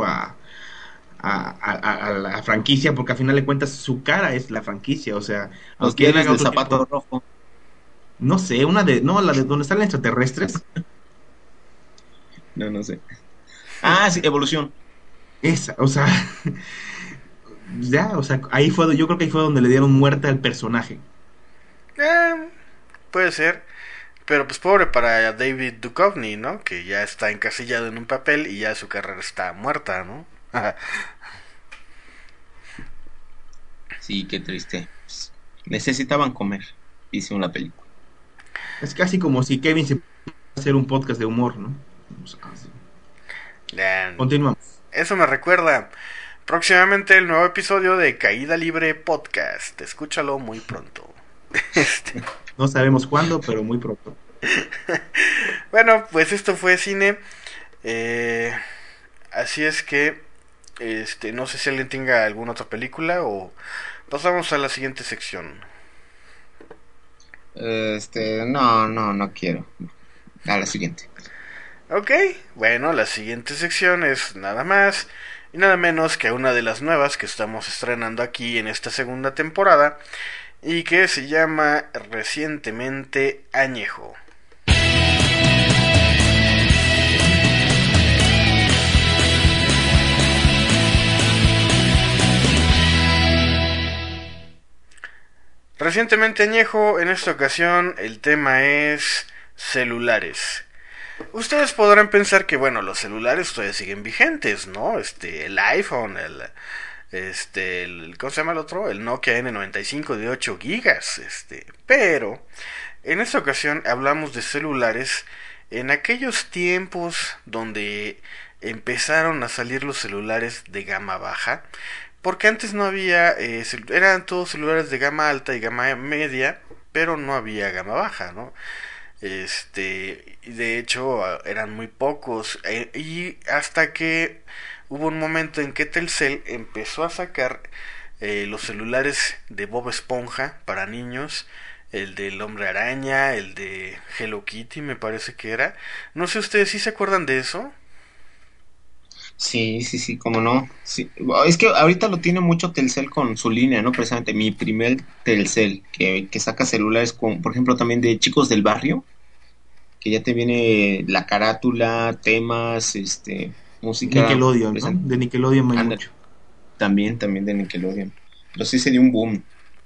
a la franquicia, porque a final de cuentas su cara es la franquicia, o sea, Los aunque él diarios haga del otro tipo, zapato rojo. no sé, no, la de donde salen extraterrestres, No, no sé. Ah, sí, Evolución. esa, o sea, ya, o sea, yo creo que ahí fue donde le dieron muerte al personaje. eh, Puede ser, pero pues pobre para David Duchovny, ¿no? Que ya está encasillado en un papel y ya su carrera está muerta, ¿no? Sí, qué triste. Pues, necesitaban comer, dice una película. Es casi como si Kevin se pusiera a hacer un podcast de humor, ¿no? O sea, sí. Ya, Continuamos. eso me recuerda. Próximamente el nuevo episodio de Caída Libre Podcast. Escúchalo muy pronto. Este, No sabemos cuándo, pero muy pronto. bueno, pues esto fue cine. Eh, Así es que, no sé si alguien tenga alguna otra película o pasamos a la siguiente sección. No quiero. A la siguiente. Ok, bueno, la siguiente sección es nada más y nada menos que una de las nuevas que estamos estrenando aquí en esta segunda temporada y que se llama Recientemente Añejo. Recientemente Añejo, en esta ocasión el tema es celulares. Ustedes podrán pensar que, bueno, los celulares todavía siguen vigentes, ¿no? El iPhone, ¿cómo se llama el otro? El Nokia N95 de 8 gigas, pero en esta ocasión hablamos de celulares en aquellos tiempos donde empezaron a salir los celulares de gama baja, porque antes no había, eran todos celulares de gama alta y gama media, pero no había gama baja, ¿no? De hecho eran muy pocos, y hasta que hubo un momento en que Telcel empezó a sacar los celulares de Bob Esponja para niños, el del Hombre Araña, el de Hello Kitty me parece que era. No sé ustedes si se acuerdan de eso. Sí, cómo no. Sí. Es que ahorita lo tiene mucho Telcel con su línea, ¿no? Precisamente mi primer Telcel, que saca celulares con, por ejemplo, también de chicos del barrio, que ya te viene la carátula, temas, música, Nickelodeon, ¿no? presente. De Nickelodeon hay Anda, mucho. también de Nickelodeon. Pero sí se dio un boom.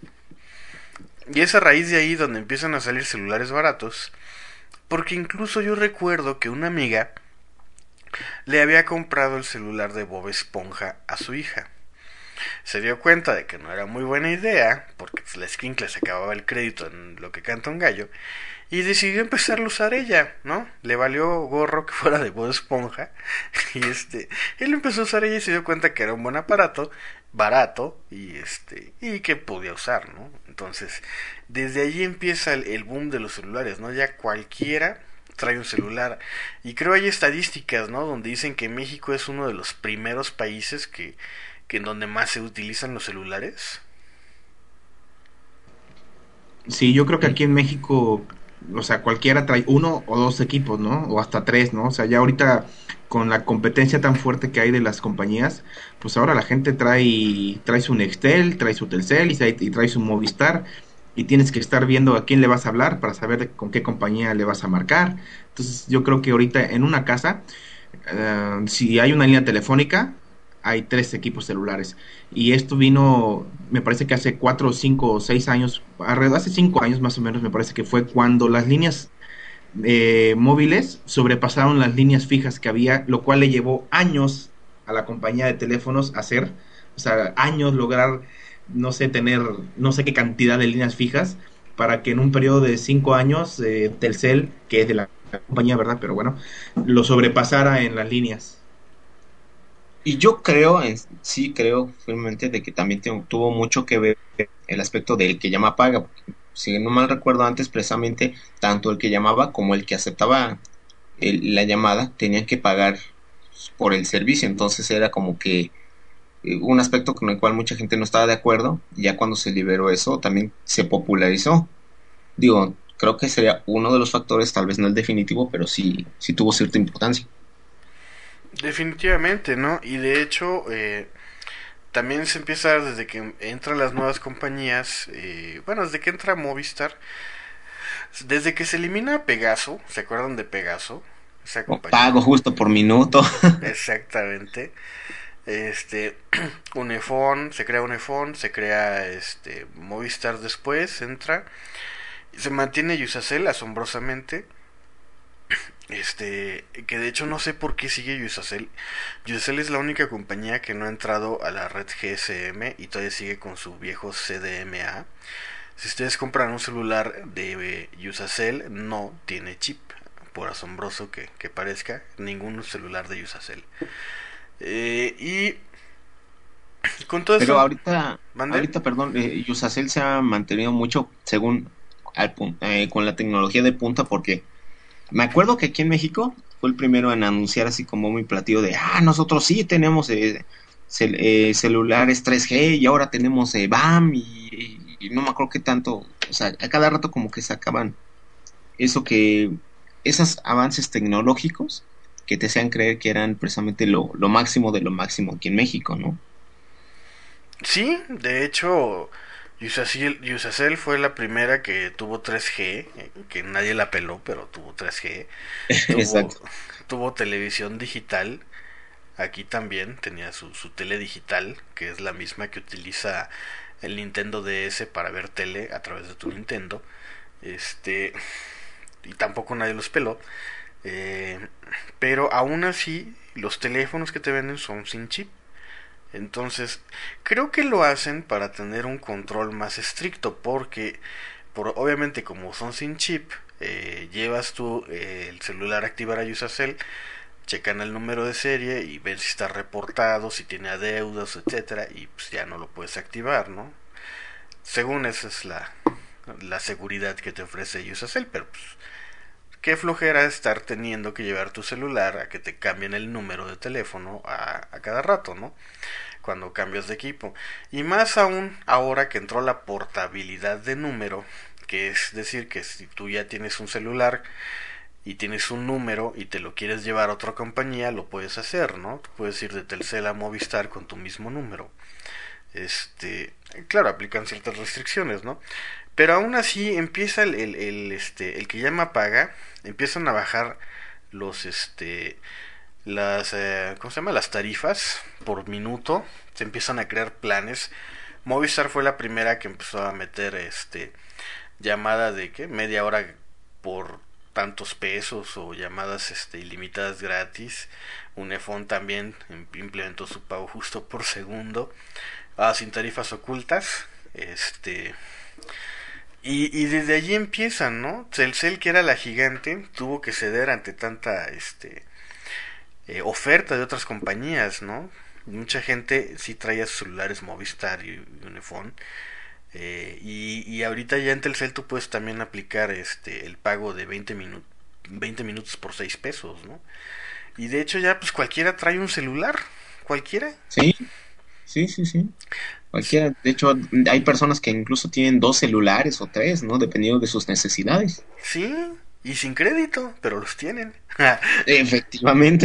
Y es a raíz de ahí donde empiezan a salir celulares baratos, porque incluso yo recuerdo que una amiga le había comprado el celular de Bob Esponja a su hija. Se dio cuenta de que no era muy buena idea, porque la escuincla se acababa el crédito en lo que canta un gallo, y decidió empezar a usar ella, ¿no? Le valió gorro que fuera de Bob Esponja, y él empezó a usar ella y se dio cuenta que era un buen aparato, barato, y que podía usar, ¿no? Entonces, desde allí empieza el boom de los celulares, ¿no? Ya cualquiera trae un celular. Y creo hay estadísticas, ¿no? Donde dicen que México es uno de los primeros países que en donde más se utilizan los celulares. Sí, yo creo que aquí en México, o sea, cualquiera trae uno o dos equipos, ¿no? O hasta tres, ¿no? O sea, ya ahorita con la competencia tan fuerte que hay de las compañías, pues ahora la gente trae su Nextel, trae su Telcel y trae su Movistar y tienes que estar viendo a quién le vas a hablar para saber con qué compañía le vas a marcar. Entonces, yo creo que ahorita en una casa, si hay una línea telefónica, hay tres equipos celulares. Y esto vino, me parece que hace 4 o 5 o 6 años, alrededor, hace 5 años más o menos, me parece que fue cuando las líneas móviles sobrepasaron las líneas fijas que había, lo cual le llevó años a la compañía de teléfonos hacer, o sea, años lograr, no sé, tener no sé qué cantidad de líneas fijas para que en un periodo de 5 años Telcel, que es de la compañía, ¿verdad? Pero bueno, lo sobrepasara en las líneas. Y sí creo firmemente de que también tuvo mucho que ver el aspecto del que llama paga, porque si no mal recuerdo antes precisamente tanto el que llamaba como el que aceptaba la llamada tenían que pagar por el servicio, entonces era como que un aspecto con el cual mucha gente no estaba de acuerdo, y ya cuando se liberó eso también se popularizó. Digo, creo que sería uno de los factores, tal vez no el definitivo, pero sí tuvo cierta importancia. Definitivamente, ¿no? Y de hecho, también se empieza desde que entran las nuevas compañías, bueno, desde que entra Movistar, desde que se elimina Pegaso, ¿se acuerdan de Pegaso? Esa O compañía. pago justo por minuto. Exactamente. Este, Unifón, se crea Unifón, se crea Movistar después, entra, se mantiene Yusacel asombrosamente. Que de hecho no sé por qué sigue Yusacel. Yusacel es la única compañía que no ha entrado a la red GSM y todavía sigue con su viejo CDMA. Si ustedes compran un celular de Yusacel, no tiene chip, por asombroso que parezca, ningún celular de Yusacel. Y con todo Pero eso, ¿mande? ahorita, perdón, Yusacell se ha mantenido mucho según con la tecnología de punta porque me acuerdo que aquí en México fue el primero en anunciar así como muy platillo de, nosotros sí tenemos celulares 3G y ahora tenemos BAM y no me acuerdo qué tanto, o sea, a cada rato como que sacaban eso que, esos avances tecnológicos que te hacían creer que eran precisamente lo máximo de lo máximo aquí en México, ¿no? Sí, de hecho, Yusacell fue la primera que tuvo 3G, que nadie la peló, pero tuvo 3G. Tuvo, Exacto. tuvo televisión digital. Aquí también tenía su tele digital, que es la misma que utiliza el Nintendo DS para ver tele a través de tu Nintendo. Este, y tampoco nadie los peló. Eh, pero aún así, los teléfonos que te venden son sin chip. Entonces, creo que lo hacen para tener un control más estricto, porque obviamente como son sin chip, llevas tú el celular a activar a Usacell, checan el número de serie y ven si está reportado, si tiene adeudos, etcétera, y pues ya no lo puedes activar, ¿no? Según esa es la seguridad que te ofrece Usacell, pero pues qué flojera estar teniendo que llevar tu celular a que te cambien el número de teléfono a cada rato, ¿no? Cuando cambias de equipo. Y más aún ahora que entró la portabilidad de número, que es decir, que si tú ya tienes un celular y tienes un número y te lo quieres llevar a otra compañía, lo puedes hacer, ¿no? Tú puedes ir de Telcel a Movistar con tu mismo número. Este, claro, aplican ciertas restricciones, ¿no? Pero aún así empieza el que llama paga, empiezan a bajar los ¿cómo se llama? Las tarifas por minuto, se empiezan a crear planes. Movistar fue la primera que empezó a meter llamada de que media hora por tantos pesos o llamadas ilimitadas gratis. Unifón también implementó su pago justo por segundo, sin tarifas ocultas. Y desde allí empiezan, ¿no? Telcel, que era la gigante, tuvo que ceder ante tanta oferta de otras compañías, ¿no? Mucha gente sí traía sus celulares Movistar y Unifón. Y ahorita ya en Telcel tú puedes también aplicar el pago de 20 minutos por 6 pesos, ¿no? Y de hecho ya pues cualquiera trae un celular, cualquiera. Sí, sí, sí, sí. Cualquiera, de hecho, hay personas que incluso tienen dos celulares o tres, ¿no? Dependiendo de sus necesidades. Sí, y sin crédito, pero los tienen. Efectivamente.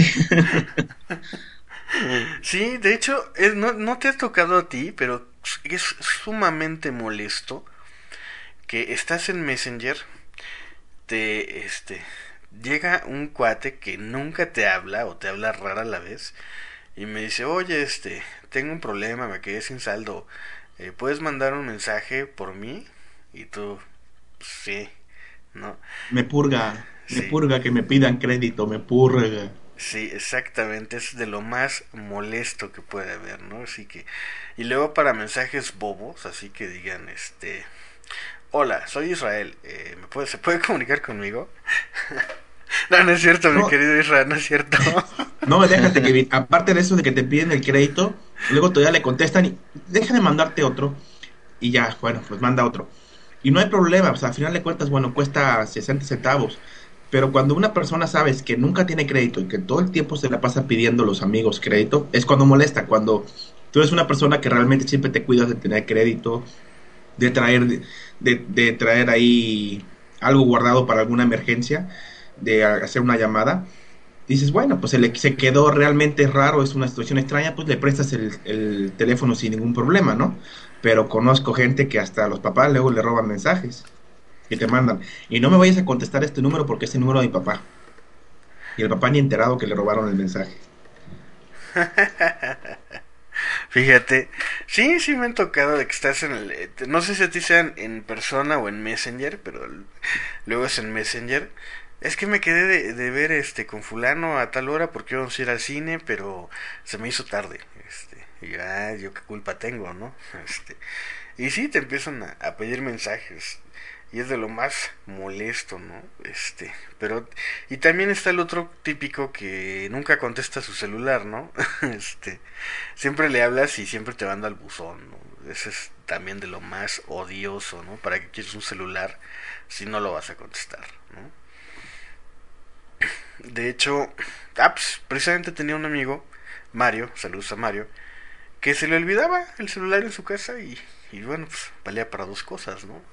Sí, de hecho, no te ha tocado a ti, pero es sumamente molesto que estás en Messenger, te llega un cuate que nunca te habla o te habla rara a la vez y me dice, oye, tengo un problema, me quedé sin saldo, ¿puedes mandar un mensaje por mí? Y tú, sí, ¿no? Me Sí, purga que me pidan crédito, me purga. sí, exactamente, es de lo más molesto que puede haber, ¿no? Así que, y luego para mensajes bobos, así que digan, hola, soy Israel, ¿se puede comunicar conmigo? No, no es cierto, mi No, querido Israel, no es cierto. no, déjate que, aparte de eso de que te piden el crédito, luego todavía le contestan y deja de mandarte otro y ya, bueno, pues manda otro. Y no hay problema, pues al final de cuentas, bueno, cuesta 60 centavos. Pero cuando una persona sabes que nunca tiene crédito y que todo el tiempo se la pasa pidiendo a los amigos crédito, es cuando molesta, cuando tú eres una persona que realmente siempre te cuidas de tener crédito, de traer, de traer ahí algo guardado para alguna emergencia, de hacer una llamada. Dices, bueno, pues se quedó realmente raro, es una situación extraña, pues le prestas el teléfono sin ningún problema, ¿no? Pero conozco gente que hasta a los papás luego le roban mensajes que te mandan. Y no me vayas a contestar este número porque es el número de mi papá. Y el papá ni enterado que le robaron el mensaje. Fíjate, sí, sí me han tocado de que estás no sé si a ti sean en persona o en Messenger, pero luego es en Messenger. Es que me quedé de ver con fulano a tal hora porque íbamos a ir al cine, pero se me hizo tarde. Y yo qué culpa tengo, ¿no? Y sí, te empiezan a pedir mensajes. y es de lo más molesto, ¿no? Pero y también está el otro típico que nunca contesta su celular, ¿no? Siempre le hablas y siempre te manda al buzón, ¿no? Ese es también de lo más odioso, ¿no? ¿Para qué quieres un celular si no lo vas a contestar, ¿no? De hecho, pues, precisamente tenía un amigo, Mario, saludos a Mario, que se le olvidaba el celular en su casa y bueno, pues valía para dos cosas, ¿no?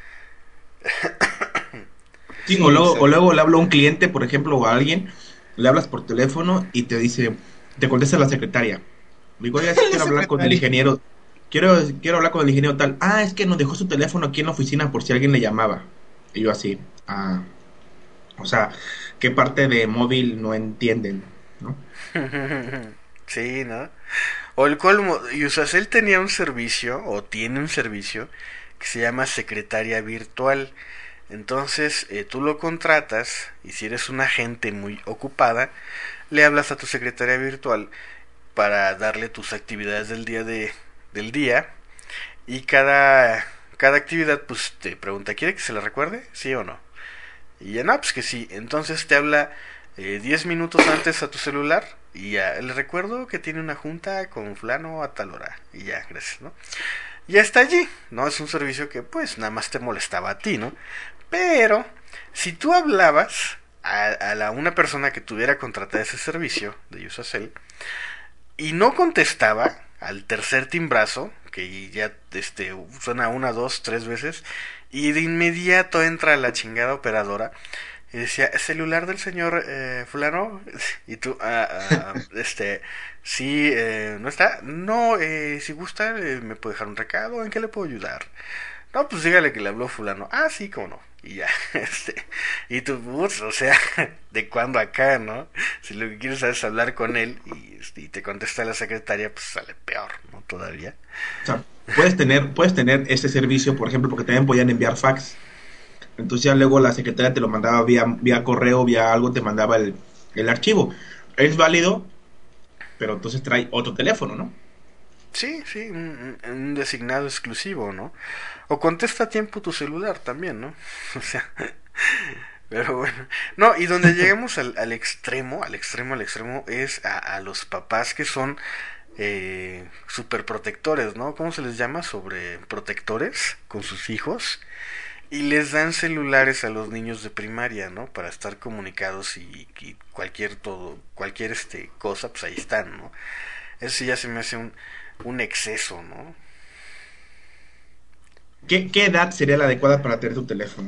Sí, Sí, o exacto. luego le habla a un cliente, por ejemplo, o a alguien, le hablas por teléfono y te dice, te contesta la secretaria. Le digo, oiga, es que La quiero hablar con el secretaria. ingeniero, quiero hablar con el ingeniero tal. Ah, es que nos dejó su teléfono aquí en la oficina por si alguien le llamaba. Y yo así, o sea, ¿qué parte de móvil no entienden, no? Sí, ¿no? O el colmo, Yusacel tenía un servicio, o tiene un servicio, que se llama secretaria virtual. Entonces, tú lo contratas, y si eres una gente muy ocupada, le hablas a tu secretaria virtual para darle tus actividades del día, y cada actividad, pues te pregunta, ¿quiere que se la recuerde? ¿Sí o no? Y ya no, pues que sí. Entonces te habla 10 minutos antes a tu celular y ya le recuerdo que tiene una junta con fulano a tal hora. Y ya, gracias, ¿no? Ya está allí, ¿no? Es un servicio que pues nada más te molestaba a ti, ¿no? Pero si tú hablabas una persona que tuviera contratada ese servicio de Usacell y no contestaba al tercer timbrazo, que ya suena una, dos, tres veces, y de inmediato entra la chingada operadora y decía, celular del señor fulano, y tú, sí, ¿no está? No, si gusta, me puede dejar un recado, ¿en qué le puedo ayudar? No, pues dígale que le habló fulano. Ah, sí, cómo no. Y ya, y tú, o sea, ¿de cuándo acá, no? Si lo que quieres es hablar con él y te contesta la secretaria, pues sale peor, ¿no? Todavía. O sea, puedes tener ese servicio, por ejemplo, porque también podían enviar fax. Entonces ya luego la secretaria te lo mandaba vía correo, vía algo, te mandaba el archivo. Es válido, pero entonces trae otro teléfono, ¿no? Sí, sí, un designado exclusivo, ¿no? O contesta a tiempo tu celular también, ¿no? O sea, pero bueno. No, y donde lleguemos al extremo, al extremo, es a los papás que son super protectores, ¿no? ¿Cómo se les llama? Sobre protectores con sus hijos. Y les dan celulares a los niños de primaria, ¿no? Para estar comunicados y cualquier cosa, pues ahí están, ¿no? Eso sí ya se me hace un exceso, ¿no? ¿Qué edad sería la adecuada para tener tu teléfono?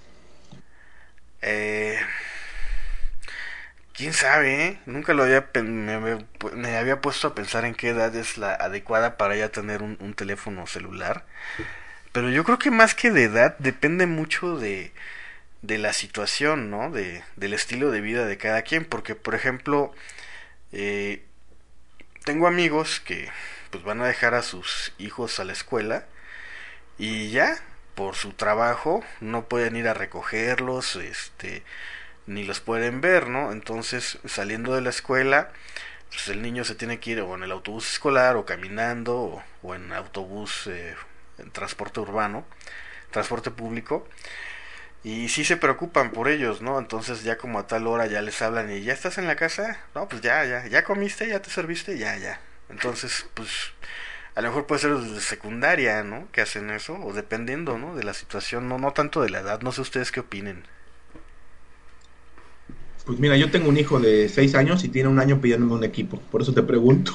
Eh, ¿Quién sabe, eh? Nunca lo había me había puesto a pensar en qué edad es la adecuada para ya tener un teléfono celular. Pero yo creo que más que de edad depende mucho de la situación, ¿no? Del estilo de vida de cada quien. Porque, por ejemplo, eh, tengo amigos que pues van a dejar a sus hijos a la escuela y ya, por su trabajo, no pueden ir a recogerlos, ni los pueden ver, ¿no? Entonces, saliendo de la escuela, pues el niño se tiene que ir o en el autobús escolar o caminando o en autobús, en transporte urbano, transporte público, y sí se preocupan por ellos, ¿no? Entonces ya como a tal hora ya les hablan y ya estás en la casa, no, pues ya comiste, ya te serviste, ya. Entonces, pues a lo mejor puede ser desde secundaria, ¿no? Que hacen eso, o dependiendo, ¿no? De la situación, no tanto de la edad, no sé ustedes qué opinen. Pues mira, yo tengo un hijo de 6 años y tiene un año pidiéndome un equipo, por eso te pregunto.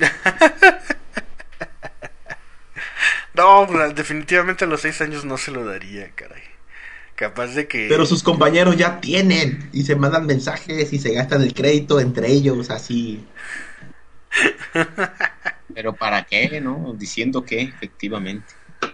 No, pues, definitivamente a los 6 años no se lo daría, caray. Capaz de Pero que... sus compañeros ya tienen y se mandan mensajes y se gastan el crédito entre ellos, así. Pero ¿para qué, no? Diciendo que, efectivamente.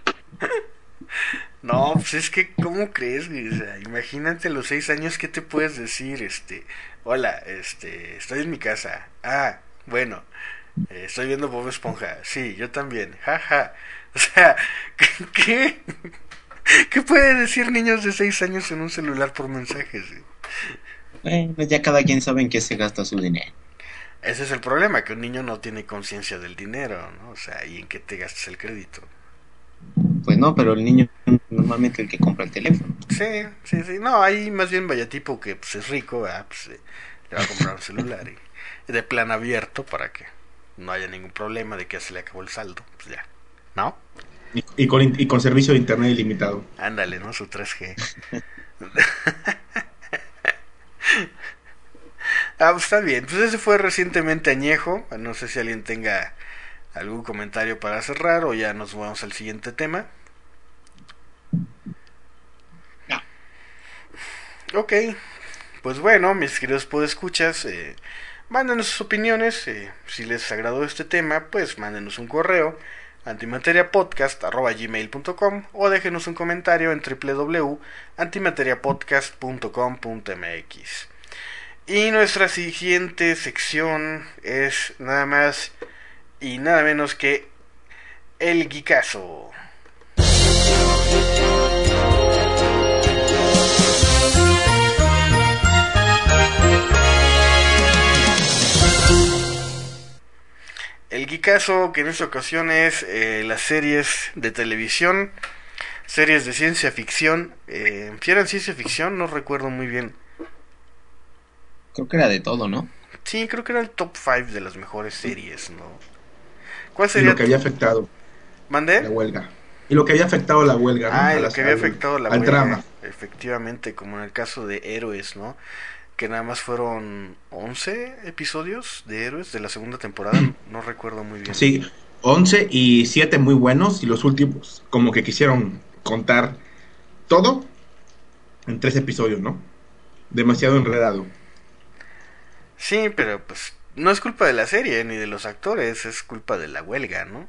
No, pues es que, ¿cómo crees, güey? O sea, imagínate a los 6 años, ¿qué te puedes decir? Hola, estoy en mi casa. Ah, bueno, estoy viendo Bob Esponja. Sí, yo también. Jaja. O sea, ¿qué? ¿Qué puede decir niños de 6 años en un celular por mensajes, güey? Bueno, ya cada quien sabe en qué se gasta su dinero. Ese es el problema, que un niño no tiene conciencia del dinero, ¿no? O sea, ¿y en qué te gastas el crédito? Pues no, pero el niño normalmente el que compra el teléfono. Sí. No, hay más bien Vallatipo que pues, es rico, pues, le va a comprar un celular y de plan abierto para que no haya ningún problema de que ya se le acabó el saldo. Pues ya, ¿no? Y con servicio de internet ilimitado. Ándale, ¿no? Su 3G. Pues está bien. Pues ese fue recientemente añejo. No sé si alguien tenga algún comentario para cerrar o ya nos vamos al siguiente tema. No. Ok. Pues bueno, mis queridos podescuchas, mándenos sus opiniones. Si les agradó este tema, pues mándenos un correo antimateriapodcast@gmail.com o déjenos un comentario en www.antimateriapodcast.com.mx. Y nuestra siguiente sección es nada más y nada menos que el Geekazo. El Geekazo, que en esta ocasión es las series de televisión, series de ciencia ficción. Si eran ciencia ficción, no recuerdo muy bien. Creo que era de todo, ¿no? Sí, creo que era el top 5 de las mejores series, ¿no? ¿Cuál Y sería? lo que había afectado ¿Mandé? la huelga. Y lo que había afectado la huelga, ¿no? Lo que había afectado la al huelga. trama. Efectivamente, como en el caso de Héroes, ¿no? Que nada más fueron 11 episodios de Héroes de la segunda temporada, no recuerdo muy bien. Sí, 11 y 7 muy buenos y los últimos como que quisieron contar todo en 3 episodios, ¿no? Demasiado enredado. Sí, pero pues no es culpa de la serie ni de los actores, es culpa de la huelga, ¿no?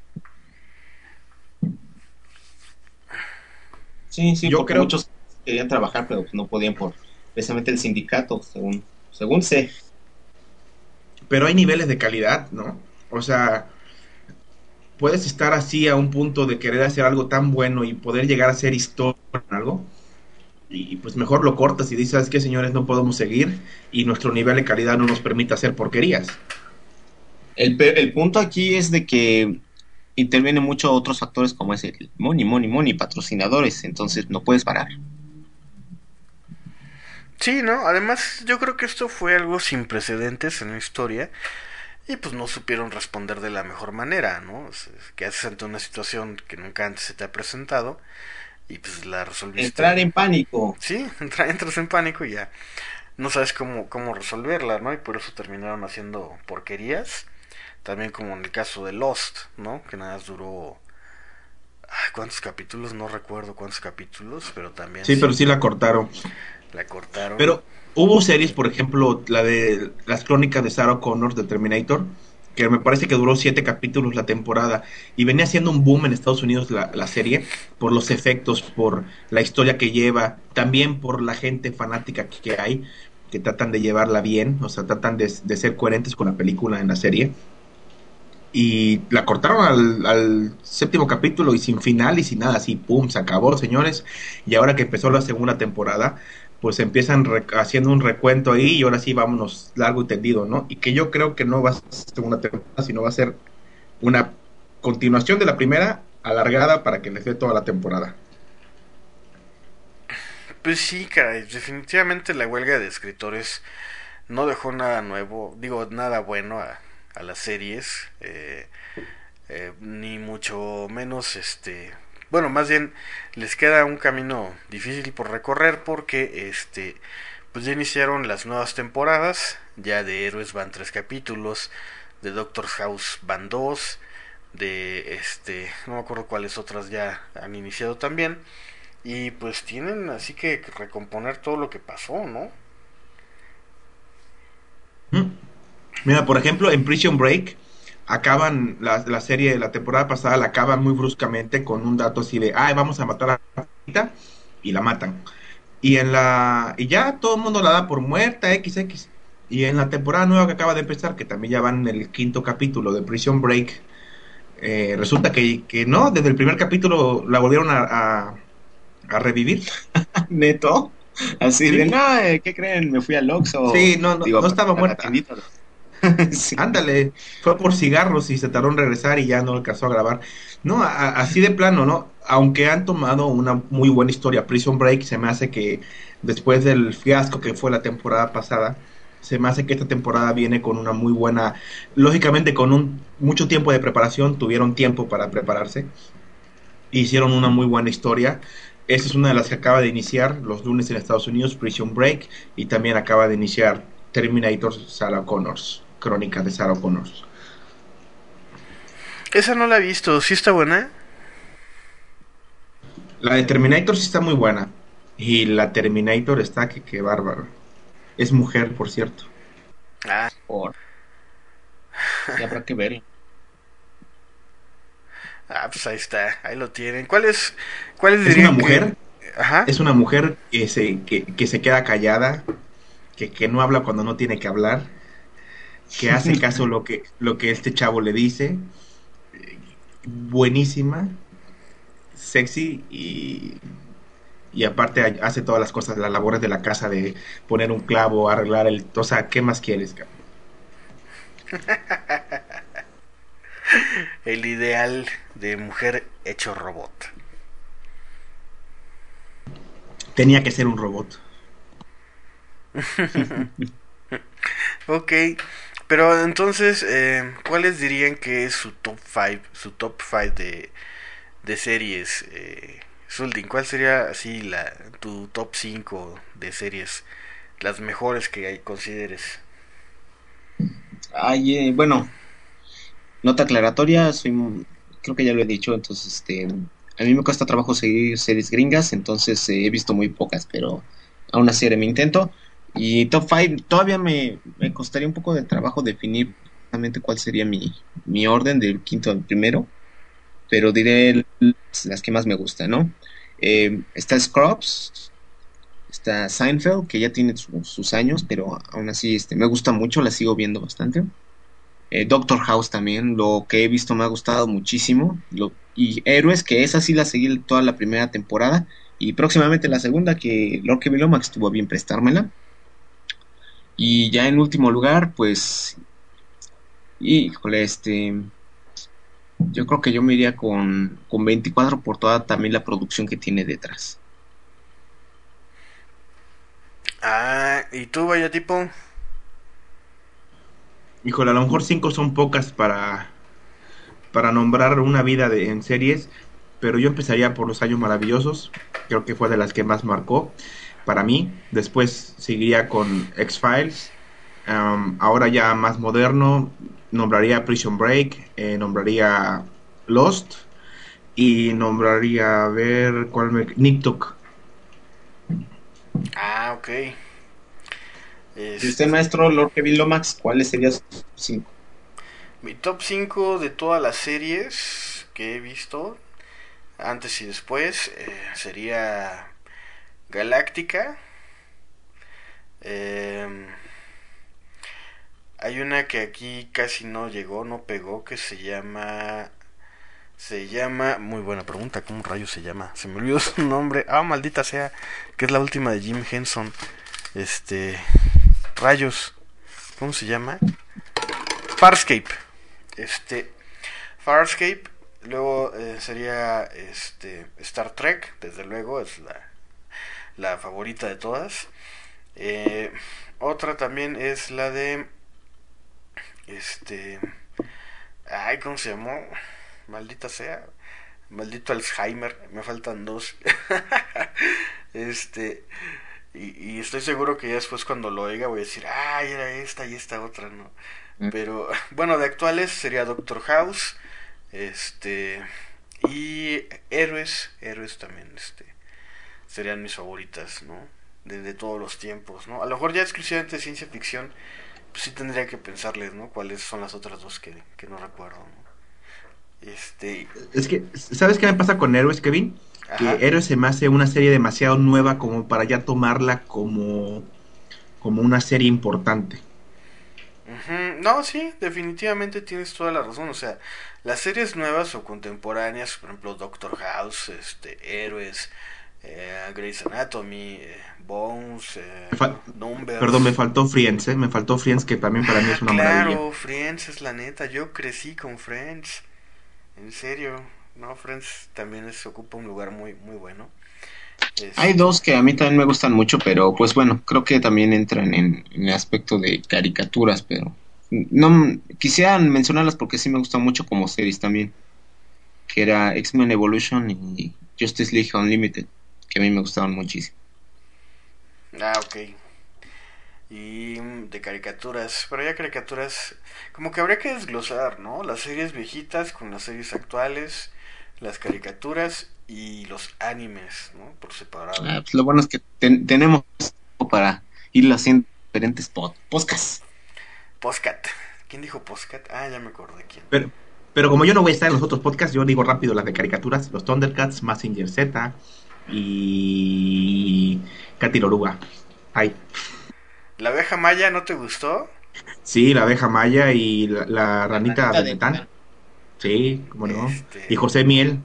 Sí, Yo porque creo muchos querían trabajar, pero pues no podían por precisamente el sindicato, según sé. pero hay niveles de calidad, ¿no? O sea, puedes estar así a un punto de querer hacer algo tan bueno y poder llegar a ser historia en algo, y pues mejor lo cortas y dices, ¿sabes qué, señores? No podemos seguir y nuestro nivel de calidad no nos permite hacer porquerías. El punto aquí es de que intervienen muchos otros factores como es el money, patrocinadores, entonces no puedes parar. Sí, ¿no? Además, yo creo que esto fue algo sin precedentes en la historia y pues no supieron responder de la mejor manera, ¿no? Que haces ante una situación que nunca antes se te ha presentado y pues la resolviste. Entrar en pánico. Sí, entras en pánico y ya no sabes cómo resolverla, ¿no? Y por eso terminaron haciendo porquerías. También como en el caso de Lost, ¿no? Que nada más duró... ¿cuántos capítulos? No recuerdo cuántos capítulos, pero también Sí, pero sí la cortaron. la cortaron. Pero hubo series, por ejemplo, la de las crónicas de Sarah Connor de Terminator, que me parece que duró 7 capítulos la temporada y venía siendo un boom en Estados Unidos la serie por los efectos, por la historia que lleva, también por la gente fanática que hay, que tratan de llevarla bien, o sea, tratan de ser coherentes con la película en la serie. Y la cortaron al 7º capítulo y sin final y sin nada, así, pum, se acabó, señores. Y ahora que empezó la segunda temporada, pues empiezan haciendo un recuento ahí y ahora sí vámonos largo y tendido, ¿no? Y que yo creo que no va a ser segunda temporada, sino va a ser una continuación de la primera alargada para que les dé toda la temporada. Pues sí, caray, definitivamente la huelga de escritores no dejó nada nuevo, digo, nada bueno a las series, ni mucho menos, bueno, más bien les queda un camino difícil por recorrer porque, pues ya iniciaron las nuevas temporadas, ya de Héroes van 3 capítulos, de Doctor House van 2, de, no me acuerdo cuáles otras ya han iniciado también, y pues tienen así que recomponer todo lo que pasó, ¿no? Mira, por ejemplo, en Prison Break acaban la serie de la temporada pasada, la acaban muy bruscamente con un dato así de, vamos a matar a la chiquita", y la matan. Y ya todo el mundo la da por muerta, XX. Y en la temporada nueva que acaba de empezar, que también ya van en el 5º capítulo de Prison Break, resulta que no, desde el primer capítulo la volvieron a revivir. Neto. Así Sí. de, no, ¿qué creen? Me fui al Oxxo. Sí, no Digo, estaba a la muerta. tiendita. Sí. Ándale, fue por cigarros y se tardó en regresar y ya no alcanzó a grabar. No, así de plano, ¿no? Aunque han tomado una muy buena historia, Prison Break, se me hace que después del fiasco que fue la temporada pasada, se me hace que esta temporada viene con una muy buena, lógicamente con un mucho tiempo de preparación, tuvieron tiempo para prepararse, hicieron una muy buena historia. Esa es una de las que acaba de iniciar los lunes en Estados Unidos, Prison Break, y también acaba de iniciar Terminator Sarah Connors, Crónica de Sarah Connors. Esa no la he visto, ¿sí está buena? La de Terminator sí está muy buena. Y la Terminator está que bárbaro. Es mujer, por cierto. Ah, Por, sí, habrá que verlo. pues ahí está, ahí lo tienen. ¿Cuáles Es una dirían que... mujer, Ajá. es una mujer que se queda callada, que no habla cuando no tiene que hablar, que hace caso lo que este chavo le dice. Buenísima, sexy y aparte hace todas las cosas, las labores de la casa de poner un clavo, arreglar el... O sea, ¿qué más quieres, cabrón? El ideal de mujer hecho robot. Tenía que ser un robot. Ok, pero entonces, ¿cuáles dirían que es su top 5 de series? Suldin, ¿cuál sería así tu top 5 de series? Las mejores que consideres. Ay, bueno, nota aclaratoria, creo que ya lo he dicho, entonces, a mí me cuesta trabajo seguir series gringas, entonces he visto muy pocas, pero aún así haré mi intento. Y top 5, todavía me costaría un poco de trabajo definir exactamente cuál sería mi orden del quinto al primero, pero diré las que más me gustan, ¿no? Está Scrubs, está Seinfeld, que ya tiene sus años, pero aún así me gusta mucho, la sigo viendo bastante. Doctor House también, lo que he visto me ha gustado muchísimo. Y Héroes, que esa sí la seguí toda la primera temporada. Y próximamente la segunda, que Lord Kevin Lomax estuvo bien prestármela. Y ya en último lugar, pues, híjole, yo creo que yo me iría con 24 por toda también la producción que tiene detrás. Ah, ¿y tú, vaya tipo? Híjole, a lo mejor 5 son pocas para nombrar una vida en series, pero yo empezaría por Los Años Maravillosos, creo que fue de las que más marcó para mí. Después seguiría con X-Files. Ahora ya más moderno, nombraría Prison Break, nombraría Lost y nombraría, a ver, ¿cuál me... Nick Tuck. Ah, ok. Y usted, Este, maestro Lord Kevin Lomax, ¿cuáles serían sus 5? mi top 5 de todas las series que he visto, antes y después, sería Galáctica. Eh, Hay una que aquí casi no llegó, no pegó, que se llama... Se llama... Muy buena pregunta, ¿cómo rayos se llama? Se me olvidó su nombre. Ah, maldita sea, que es la última de Jim Henson. Este... Rayos. ¿Cómo se llama? Farscape. Este... Farscape. Luego sería Star Trek, desde luego, es la favorita de todas. Eh, Otra también es la de... Este... Ay, ¿cómo se llamó? Maldita sea. Maldito Alzheimer. Me faltan dos. este... y estoy seguro que ya después cuando lo oiga voy a decir, ay, era esta y esta otra, ¿no? Pero, bueno, de actuales sería Doctor House. Este... Y Héroes también, serían mis favoritas, ¿no? De todos los tiempos, ¿no? A lo mejor ya exclusivamente de ciencia ficción, pues sí tendría que pensarles, ¿no? Cuáles son las otras dos que no recuerdo, ¿no? Es que, ¿sabes qué me pasa con Héroes, Kevin? Que Ajá. Héroes se me hace una serie demasiado nueva como para ya tomarla como una serie importante. Ujú. No, sí, definitivamente tienes toda la razón. O sea, las series nuevas o contemporáneas, por ejemplo, Doctor House, Héroes, Grey's Anatomy, Bones, Numbers. Perdón, me faltó Friends, me faltó Friends, que también para mí es una maravilla. Claro, Friends es la neta, yo crecí con Friends, en serio, no, Friends también ocupa un lugar muy, muy bueno. Hay dos que a mí también me gustan mucho, pero pues bueno, creo que también entran en el aspecto de caricaturas, pero no quisiera mencionarlas porque sí me gustan mucho como series también, que era X-Men Evolution y Justice League Unlimited, que a mí me gustaban muchísimo. Ok. Y de caricaturas, pero ya caricaturas, como que habría que desglosar, ¿no? Las series viejitas con las series actuales, las caricaturas y los animes, ¿no? Por separado. Pues lo bueno es que tenemos para ir haciendo diferentes podcasts. Postcat. ¿Quién dijo Postcat? Ah, ya me acordé quién. Pero como yo no voy a estar en los otros podcasts, yo digo rápido las de caricaturas, los Thundercats, Mazinger Z y Katy Loruga. Ay. ¿La abeja maya no te gustó? Sí, la abeja maya y la ranita de Metán. Sí, cómo no. Y José Miel.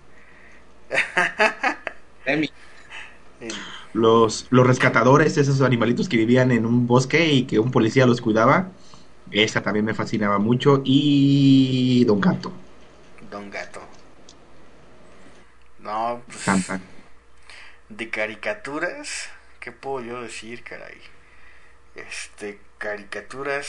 Los rescatadores, esos animalitos que vivían en un bosque y que un policía los cuidaba. Esa también me fascinaba mucho. Y Don Gato. Don Gato. No, pues. Santa. De caricaturas, ¿qué puedo yo decir, caray? Caricaturas.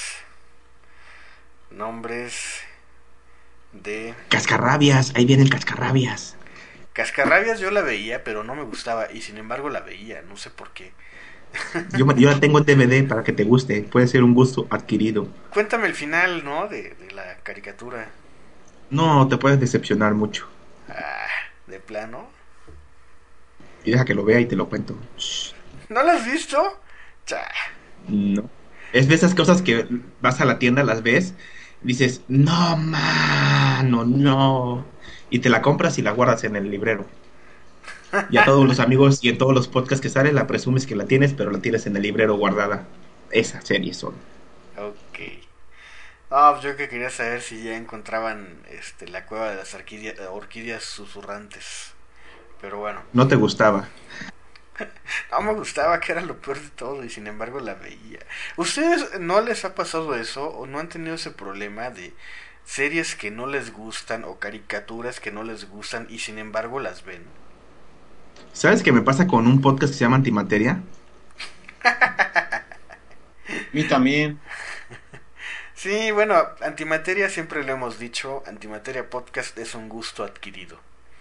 Nombres de. Cascarrabias, ahí viene el Cascarrabias. Cascarrabias yo la veía, pero no me gustaba. Y sin embargo la veía, no sé por qué. Yo la tengo en DVD para que te guste. Puede ser un gusto adquirido. Cuéntame el final, ¿no? De la caricatura. No, te puedes decepcionar mucho. ¿De plano? Y deja que lo vea y te lo cuento. Shh. ¿No lo has visto? No. Es de esas cosas que vas a la tienda, las ves, dices, no, mano, no. Y te la compras y la guardas en el librero. Y a todos los amigos y en todos los podcasts que salen la presumes que la tienes, pero la tienes en el librero guardada. Esa serie son. Ok. Pues yo que quería saber si ya encontraban la cueva de las orquídeas susurrantes. Pero bueno. ¿No te gustaba? No me gustaba, que era lo peor de todo, y sin embargo la veía. ¿Ustedes no les ha pasado eso o no han tenido ese problema de series que no les gustan o caricaturas que no les gustan y sin embargo las ven? ¿Sabes qué me pasa con un podcast que se llama Antimateria? A mí también. Sí, bueno, Antimateria siempre lo hemos dicho, Antimateria Podcast es un gusto adquirido.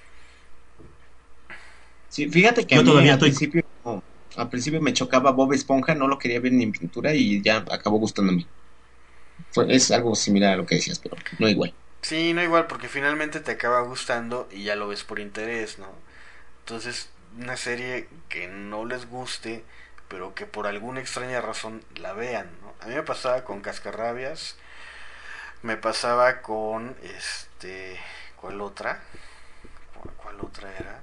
Sí, fíjate que yo a mí todavía al principio me chocaba Bob Esponja, no lo quería ver ni en pintura y ya acabó gustándome. Es algo similar a lo que decías, pero no igual. Sí, no igual, porque finalmente te acaba gustando y ya lo ves por interés, ¿no? Entonces, una serie que no les guste, pero que por alguna extraña razón la vean, ¿no? A mí me pasaba con Cascarrabias, me pasaba con ¿cuál otra? ¿Cuál otra era?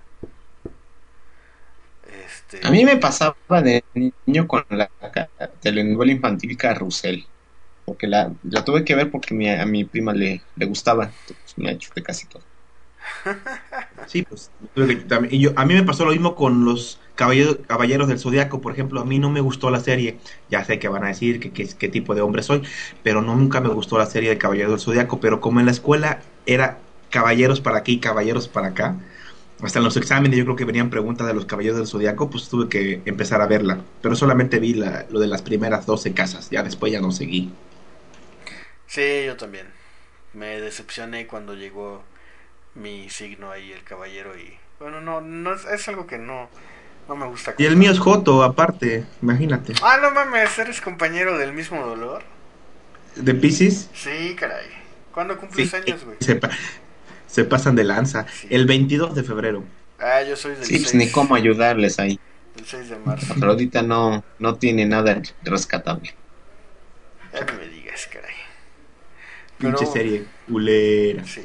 A mí me pasaba de niño con la telenovela infantil Carrusel, porque la tuve que ver porque a mi prima le gustaba, entonces me chuté casi todo. Sí, pues a mí me pasó lo mismo con los Caballeros del Zodiaco, por ejemplo. A mí no me gustó la serie. Ya sé que van a decir qué tipo de hombre soy, pero nunca me gustó la serie de Caballeros del Zodiaco. Pero como en la escuela era caballeros para aquí, caballeros para acá, hasta en los exámenes yo creo que venían preguntas de los Caballeros del Zodiaco, pues tuve que empezar a verla. Pero solamente vi lo de las primeras 12 casas, ya después ya no seguí. Sí, yo también. Me decepcioné cuando llegó mi signo ahí, el caballero, y bueno, no es algo que no me gusta. Y el mío es Joto, aparte, imagínate. No mames, ¿eres compañero del mismo dolor? ¿De Piscis? Sí, caray. ¿Cuándo cumples años, güey? Se pasan de lanza. Sí. El 22 de febrero. Yo soy del 6. Sí, pues ni cómo ayudarles ahí. El 6 de marzo. Afrodita no tiene nada rescatable. Ya no me digas, caray. Pinche serie culera. Sí.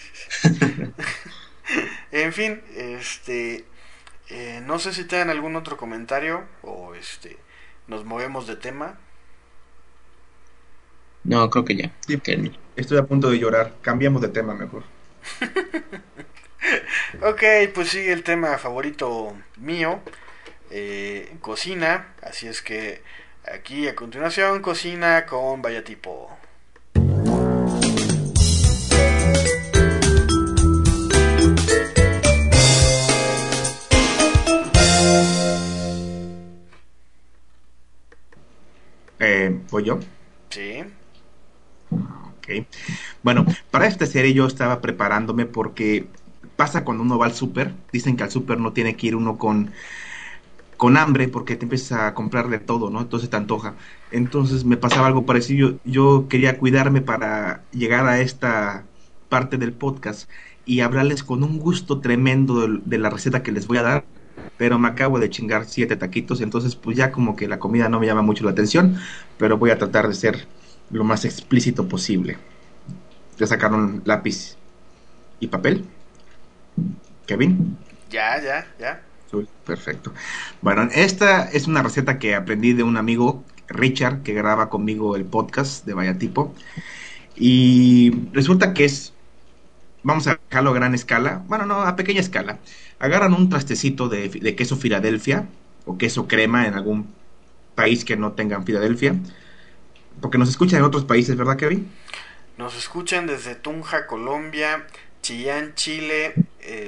En fin, no sé si tengan algún otro comentario o nos movemos de tema. No, creo que ya. Sí, estoy a punto de llorar. Cambiamos de tema mejor. Ok, pues sigue el tema favorito mío, cocina, así es que aquí a continuación, cocina con Vayatipo. ¿Voy yo? Sí. Ok. Bueno, para esta serie yo estaba preparándome porque pasa cuando uno va al súper. Dicen que al súper no tiene que ir uno con hambre porque te empiezas a comprar de todo, ¿no? Entonces te antoja. Entonces me pasaba algo parecido. Yo quería cuidarme para llegar a esta parte del podcast y hablarles con un gusto tremendo de la receta que les voy a dar, pero me acabo de chingar 7 taquitos, entonces pues ya como que la comida no me llama mucho la atención, pero voy a tratar de ser lo más explícito posible. ¿Ya sacaron lápiz y papel, Kevin? Ya. Perfecto. Bueno, esta es una receta que aprendí de un amigo, Richard, que graba conmigo el podcast de Vayatipo. Y resulta que vamos a dejarlo a gran escala, bueno, no, a pequeña escala. Agarran un trastecito de queso Filadelfia o queso crema en algún país que no tengan Filadelfia, porque nos escuchan en otros países, ¿verdad, Kevin? Nos escuchan desde Tunja, Colombia, Chillán, Chile,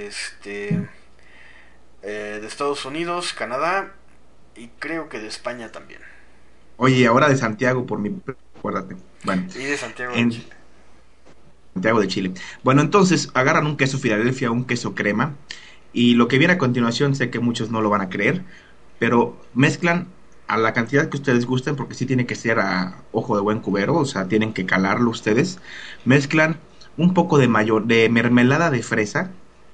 de Estados Unidos, Canadá y creo que de España también. Oye, ahora de Santiago, acuérdate. Bueno, Y de Santiago de en Chile. Santiago de Chile. Bueno, entonces agarran un queso Filadelfia, un queso crema, y lo que viene a continuación sé que muchos no lo van a creer, pero mezclan a la cantidad que ustedes gusten, porque sí tiene que ser a ojo de buen cubero, o sea, tienen que calarlo ustedes. Mezclan un poco de mermelada de fresa,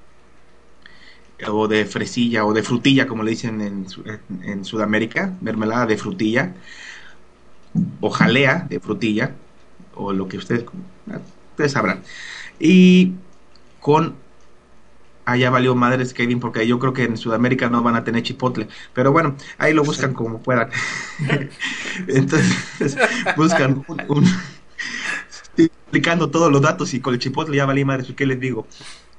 o de fresilla, o de frutilla, como le dicen en Sudamérica, mermelada de frutilla, o jalea de frutilla, o lo que ustedes sabrán. Y con allá valió madres, Kevin, porque yo creo que en Sudamérica no van a tener chipotle, pero bueno, ahí lo buscan como puedan. Entonces buscan estoy explicando todos los datos y con el chipotle ya valí madres, ¿qué les digo?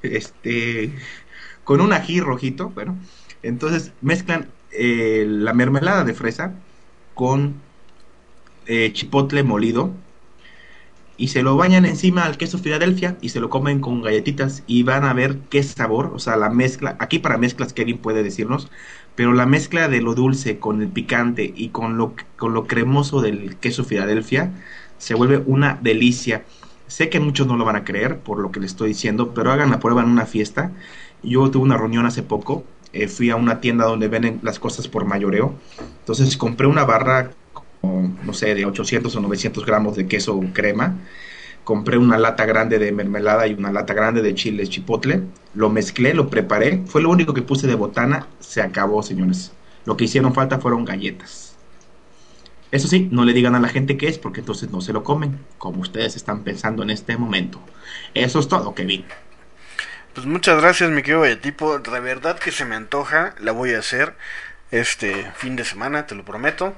Con un ají rojito, bueno, entonces mezclan la mermelada de fresa con chipotle molido y se lo bañan encima al queso Filadelfia y se lo comen con galletitas y van a ver qué sabor, o sea, la mezcla, aquí para mezclas Kevin puede decirnos, pero la mezcla de lo dulce con el picante y con lo cremoso del queso Filadelfia se vuelve una delicia. Sé que muchos no lo van a creer por lo que les estoy diciendo, pero hagan la prueba en una fiesta. Yo tuve una reunión hace poco, fui a una tienda donde venden las cosas por mayoreo, entonces compré una barra, no sé, de 800 o 900 gramos de queso crema, compré una lata grande de mermelada y una lata grande de chile chipotle, lo mezclé, lo preparé, fue lo único que puse de botana, se acabó, señores. Lo que hicieron falta fueron galletas. Eso sí, no le digan a la gente qué es, porque entonces no se lo comen, como ustedes están pensando en este momento. Eso es todo, Kevin. Pues muchas gracias, mi querido Vallatipo. De verdad que se me antoja, la voy a hacer este fin de semana, te lo prometo.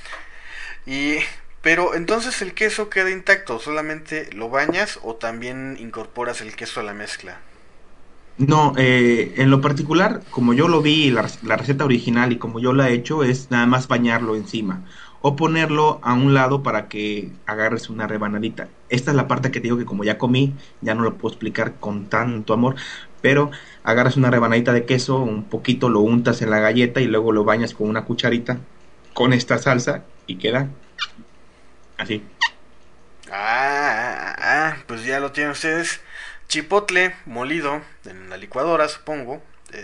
Pero entonces el queso queda intacto, solamente lo bañas o también incorporas el queso a la mezcla. No, en lo particular, como yo lo vi, la receta original y como yo la he hecho, es nada más bañarlo encima o ponerlo a un lado para que agarres una rebanadita. Esta es la parte que te digo que como ya comí, ya no lo puedo explicar con tanto amor, pero agarras una rebanadita de queso, un poquito lo untas en la galleta y luego lo bañas con una cucharita con esta salsa y queda así. Pues ya lo tienen ustedes. Chipotle molido en la licuadora, supongo.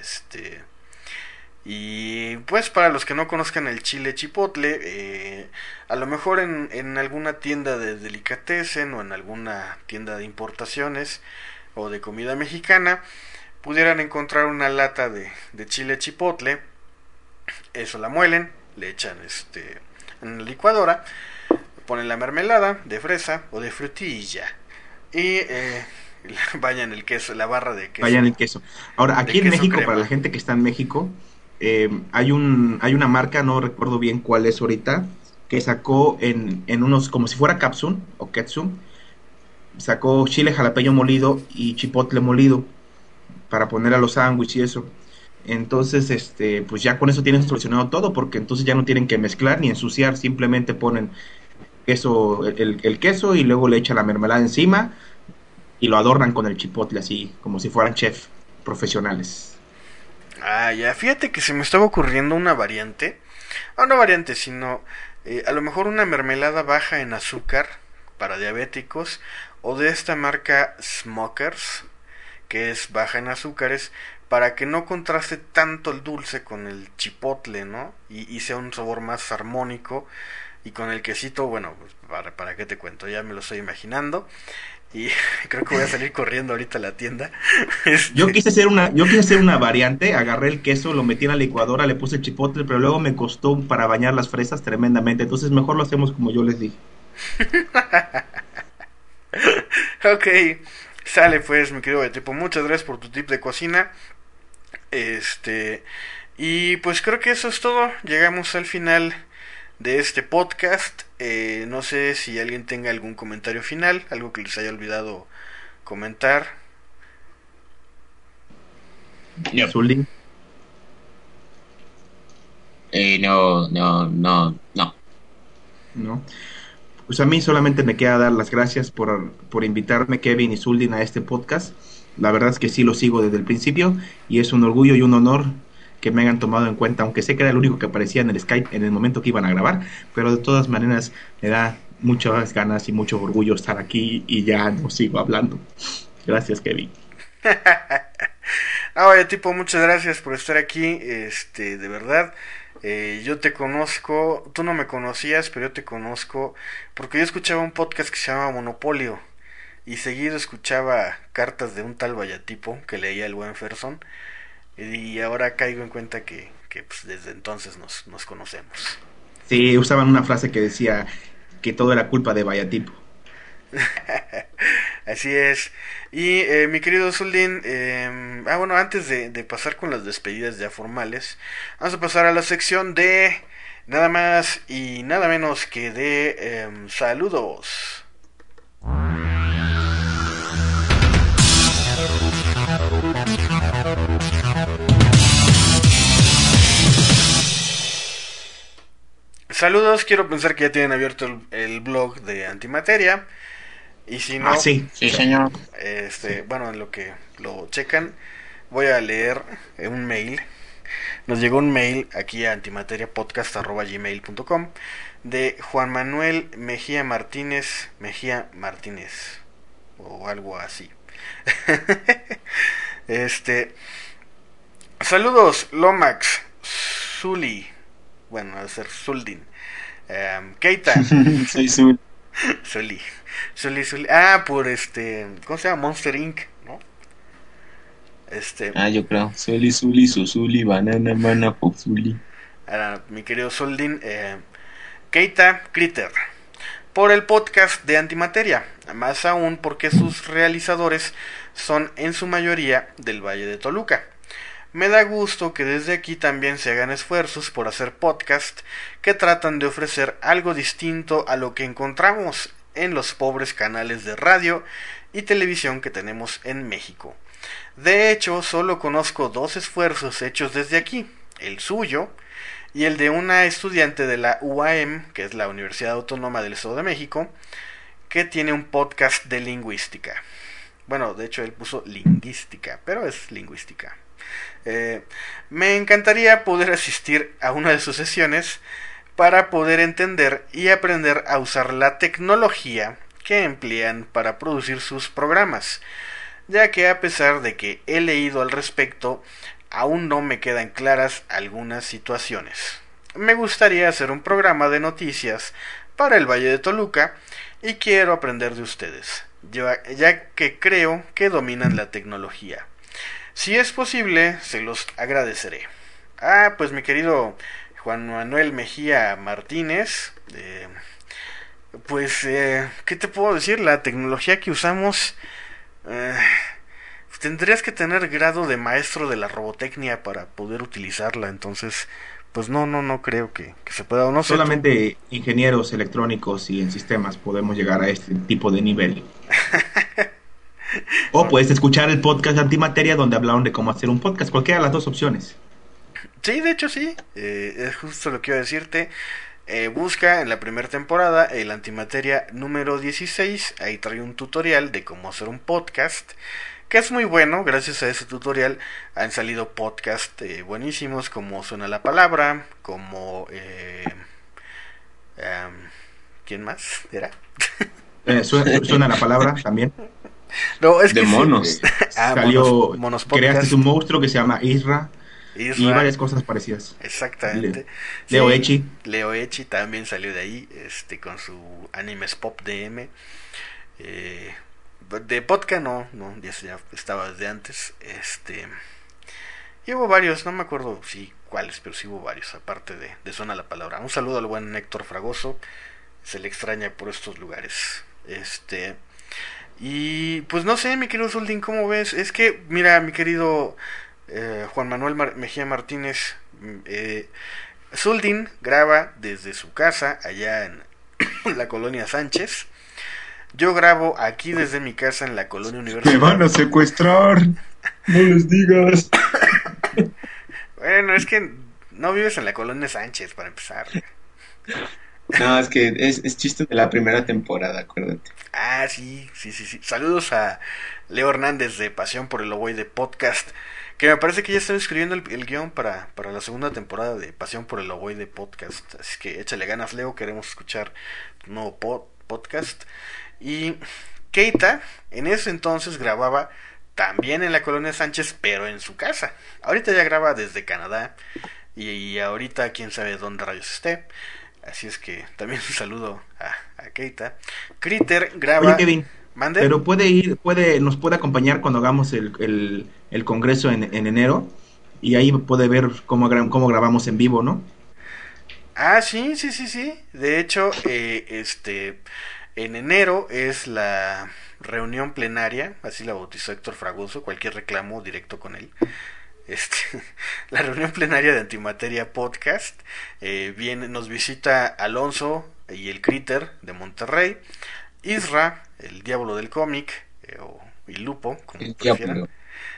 Y pues para los que no conozcan el chile chipotle, a lo mejor en alguna tienda de delicatessen o en alguna tienda de importaciones o de comida mexicana pudieran encontrar una lata de chile chipotle. Eso la muelen, le echan en la licuadora, ponen la mermelada de fresa o de frutilla y vayan el queso, la barra de queso. Vayan el queso. Ahora, aquí en México, crema. Para la gente que está en México, hay una marca, no recuerdo bien cuál es ahorita, que sacó en unos, como si fuera capsun o ketchup, sacó chile jalapeño molido y chipotle molido. para poner a los sándwiches y eso. Entonces, pues ya con eso tienen solucionado todo, porque entonces ya no tienen que mezclar ni ensuciar, simplemente ponen queso, el queso y luego le echan la mermelada encima y lo adornan con el chipotle así, como si fueran chef profesionales. Ah, ya, fíjate que se me estaba ocurriendo una variante. Ah, no variante, sino a lo mejor una mermelada baja en azúcar para diabéticos, o de esta marca Smokers, que es baja en azúcares, para que no contraste tanto el dulce con el chipotle, ¿no? Y sea un sabor más armónico. Y con el quesito, bueno, pues para qué te cuento, ya me lo estoy imaginando. Y creo que voy a salir corriendo ahorita a la tienda. Yo quise hacer una variante, agarré el queso, lo metí en la licuadora, le puse el chipotle, pero luego me costó para bañar las fresas tremendamente, entonces mejor lo hacemos como yo les dije. Ok, sale pues, mi querido tipo, muchas gracias por tu tip de cocina. Y pues creo que eso es todo. Llegamos al final de este podcast. No sé si alguien tenga algún comentario final, algo que les haya olvidado comentar. No. Zully. No. ¿No? Pues a mí solamente me queda dar las gracias por invitarme, Kevin y Zuldin, a este podcast. La verdad es que sí lo sigo desde el principio y es un orgullo y un honor que me hayan tomado en cuenta, aunque sé que era el único que aparecía en el Skype en el momento que iban a grabar, pero de todas maneras me da muchas ganas y mucho orgullo estar aquí y ya no sigo hablando. Gracias, Kevin. Vaya tipo, muchas gracias por estar aquí, de verdad. Yo te conozco, tú no me conocías, pero yo te conozco porque yo escuchaba un podcast que se llama Monopolio y seguido escuchaba cartas de un tal Vallatipo que leía el buen Ferson, y ahora caigo en cuenta que pues, desde entonces nos conocemos. Sí, usaban una frase que decía que todo era culpa de Vallatipo. Así es. Y mi querido Zuldin, bueno, antes de pasar con las despedidas ya formales, vamos a pasar a la sección de nada más y nada menos que de saludos. Saludos, quiero pensar que ya tienen abierto el blog de Antimateria. Y si no, sí, señor. Bueno, en lo que lo checan, voy a leer un mail. Nos llegó un mail aquí a antimateriapodcast@gmail.com de Juan Manuel Mejía Martínez, o algo así. Saludos, Lomax, Zuli, bueno, a ser Zuldin, Keita. Soy Zul. Zuli. Ah, por ¿cómo se llama? Monster Inc., ¿no? Yo creo. Zuli, Susuli, banana, mana, Zuli. Mi querido Zuldin, Keita Critter, por el podcast de Antimateria, más aún porque sus realizadores son en su mayoría del Valle de Toluca. Me da gusto que desde aquí también se hagan esfuerzos por hacer podcast que tratan de ofrecer algo distinto a lo que encontramos en los pobres canales de radio y televisión que tenemos en México. De hecho, solo conozco dos esfuerzos hechos desde aquí, el suyo y el de una estudiante de la UAM, que es la Universidad Autónoma del Estado de México, que tiene un podcast de lingüística. Bueno, de hecho él puso lingüística, pero es lingüística. Me encantaría poder asistir a una de sus sesiones para poder entender y aprender a usar la tecnología que emplean para producir sus programas, ya que a pesar de que he leído al respecto, aún no me quedan claras algunas situaciones. Me gustaría hacer un programa de noticias para el Valle de Toluca y quiero aprender de ustedes, ya que creo que dominan la tecnología. Si es posible, se los agradeceré. Pues mi querido Juan Manuel Mejía Martínez, ¿qué te puedo decir? La tecnología que usamos, tendrías que tener grado de maestro de la robotecnia para poder utilizarla, entonces, pues no creo que se pueda, o no sé. Solamente ingenieros electrónicos y en sistemas podemos llegar a este tipo de nivel. O puedes escuchar el podcast de Antimateria donde hablaron de cómo hacer un podcast. Cualquiera de las dos opciones. Sí, de hecho sí, es justo lo que iba a decirte. Busca en la primera temporada el Antimateria número 16, ahí trae un tutorial de cómo hacer un podcast, que es muy bueno. Gracias a ese tutorial han salido podcasts buenísimos, como Suena la Palabra, como... ¿quién más era? Suena la palabra también. No, es De que monos. Salió, Monos Podcast. creaste un monstruo que se llama Isra. Y Isra, varias cosas parecidas. exactamente. Leo Sí, Echi. Leo Echi también salió de ahí, con su Animes Pop DM. De podcast no, ya estaba desde antes. Y hubo varios, no me acuerdo si cuáles, pero sí hubo varios, aparte de Suena la Palabra. Un saludo al buen Héctor Fragoso, se le extraña por estos lugares. Y pues no sé, mi querido Zuldin, ¿cómo ves? Es que, mira, mi querido Juan Manuel Mejía Martínez, Zuldin graba desde su casa allá en la colonia Sánchez. Yo grabo aquí desde mi casa en la colonia Universidad. Me van a secuestrar. No les digas. Bueno, es que no vives en la colonia Sánchez, para empezar. No, es que es chiste de la primera temporada, acuérdate. Ah, sí. Saludos a Leo Hernández de Pasión por el Ovoide Podcast, que me parece que ya están escribiendo el guión para la segunda temporada de Pasión por el Ovoide Podcast. Así que échale ganas, Leo, queremos escuchar un nuevo podcast. Y Keita en ese entonces grababa también en la colonia Sánchez, pero en su casa. Ahorita ya graba desde Canadá y ahorita quién sabe dónde rayos esté. Así es que también un saludo a Keita. Critter graba... Oye, Kevin, ¿Mande? pero nos puede acompañar cuando hagamos el congreso en enero, y ahí puede ver cómo grabamos en vivo, ¿no? Ah, sí. De hecho, en enero es la reunión plenaria, así la bautizó Héctor Fragoso. Cualquier reclamo directo con él. La reunión plenaria de Antimateria Podcast. Nos visita Alonso y el Critter de Monterrey, Isra, el diablo del cómic, y Lupo, como El prefieran, diablo.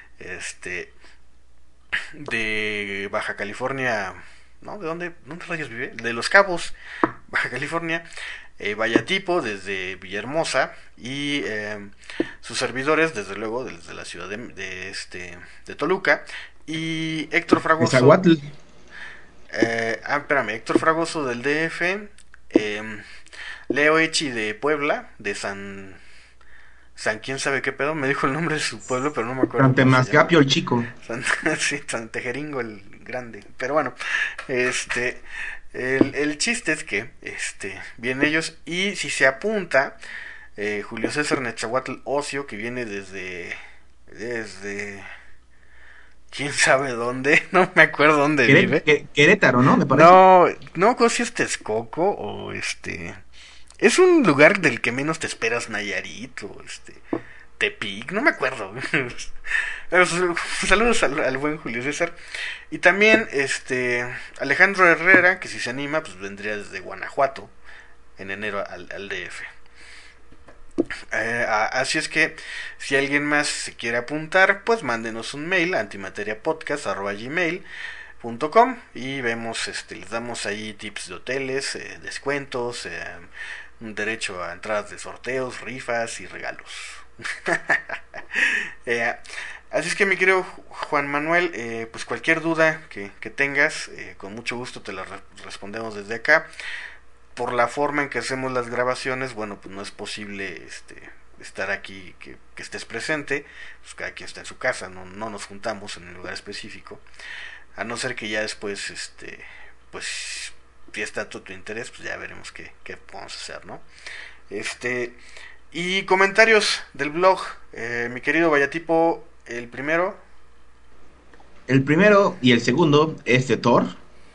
de Baja California. ¿No? ¿Dónde rayos vive? De Los Cabos, Baja California. Vallatipo desde Villahermosa y sus servidores, desde luego, desde la ciudad de Toluca. Y Héctor Fragoso. Zaguatl. Espérame, Héctor Fragoso del DF. Leo Echi de Puebla, de San quién sabe qué pedo, me dijo el nombre de su pueblo, pero no me acuerdo. San Temascapio el chico. Sí, San Tejeringo el grande. Pero bueno, el chiste es que vienen ellos, y si se apunta Julio César Nechahuatl Ocio, que viene desde quién sabe dónde, no me acuerdo dónde vive. Querétaro, ¿no? Me parece. No, si es Texcoco o es un lugar del que menos te esperas, Nayarit o Tepic, no me acuerdo. Pero saludos al buen Julio César. Y también Alejandro Herrera, que si se anima, pues vendría desde Guanajuato en enero al DF. Así es que si alguien más se quiere apuntar, pues mándenos un mail a antimateriapodcast@gmail.com y vemos, les damos ahí tips de hoteles, descuentos, un derecho a entradas de sorteos, rifas y regalos. Así es que, mi querido Juan Manuel, pues cualquier duda que tengas, con mucho gusto te la respondemos desde acá. Por la forma en que hacemos las grabaciones, bueno, pues no es posible estar aquí, que estés presente. Pues cada quien está en su casa, no nos juntamos en un lugar específico, a no ser que ya después pues si está todo tu interés, pues ya veremos qué podemos hacer, ¿no? Y comentarios del blog, mi querido Vallatipo, el primero y el segundo es de Thor.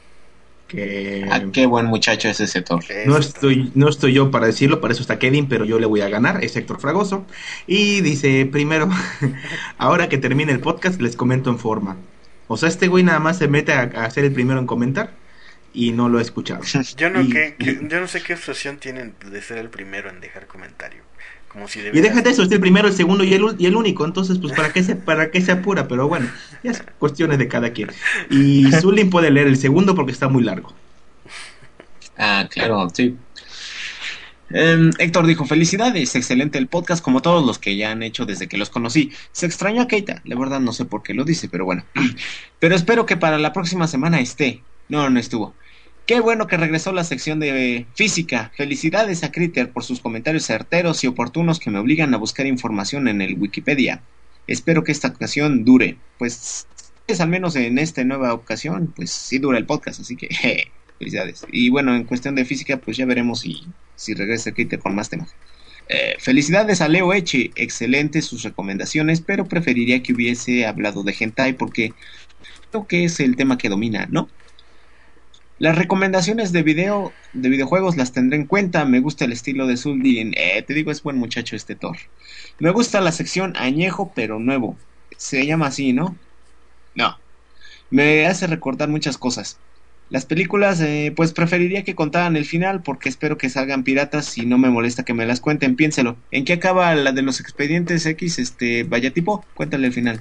Qué buen muchacho es ese Thor. No estoy yo para decirlo, para eso está Kevin, pero yo le voy a ganar, es Héctor Fragoso. Y dice, primero, ahora que termine el podcast les comento en forma. O sea, este güey nada más se mete a ser el primero en comentar y no lo he escuchado. Yo no sé qué frustración tienen de ser el primero en dejar comentario. como si Y debería. déjate eso, es el primero, el segundo y el único, entonces pues para qué se apura, pero bueno, ya es cuestiones de cada quien. Y Zulin puede leer el segundo porque está muy largo. Ah, claro, sí. Héctor dijo, felicidades, excelente el podcast como todos los que ya han hecho desde que los conocí. Se extrañó a Keita, la verdad no sé por qué lo dice, pero bueno. Pero espero que para la próxima semana esté. No, no estuvo. Qué bueno que regresó la sección de física. Felicidades a Critter por sus comentarios certeros y oportunos que me obligan a buscar información en el Wikipedia. Espero que esta ocasión dure. Pues, al menos en esta nueva ocasión, pues sí dura el podcast, así que felicidades. Y bueno, en cuestión de física, pues ya veremos si regresa Critter con más temas. Felicidades a Leo Eche, excelentes sus recomendaciones, pero preferiría que hubiese hablado de hentai porque creo que es el tema que domina, ¿no? Las recomendaciones de videojuegos las tendré en cuenta. Me gusta el estilo de Zuldin. Te digo, es buen muchacho este Thor. Me gusta la sección añejo pero nuevo. Se llama así, ¿no? No. Me hace recordar muchas cosas. Las películas, pues preferiría que contaran el final porque espero que salgan piratas y no me molesta que me las cuenten. Piénselo. ¿En qué acaba la de los expedientes X? Vaya tipo, cuéntale el final.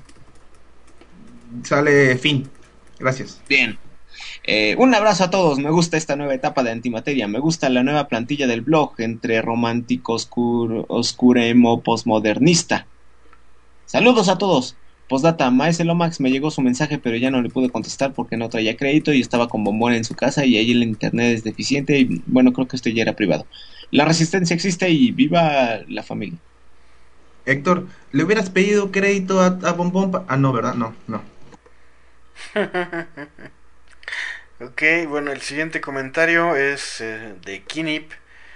Sale fin. Gracias. Bien. Un abrazo a todos, me gusta esta nueva etapa de Antimateria, me gusta la nueva plantilla del blog, entre romántico, oscuremo, postmodernista. Saludos a todos. Postdata, Maese Lomax me llegó su mensaje pero ya no le pude contestar porque no traía crédito y estaba con bombón en su casa y ahí el internet es deficiente y bueno, creo que esto ya era privado. La resistencia existe y viva la familia. Héctor, ¿le hubieras pedido crédito a Bombón? Ah, no, ¿verdad? No, no. Ok, bueno, el siguiente comentario es de Kinip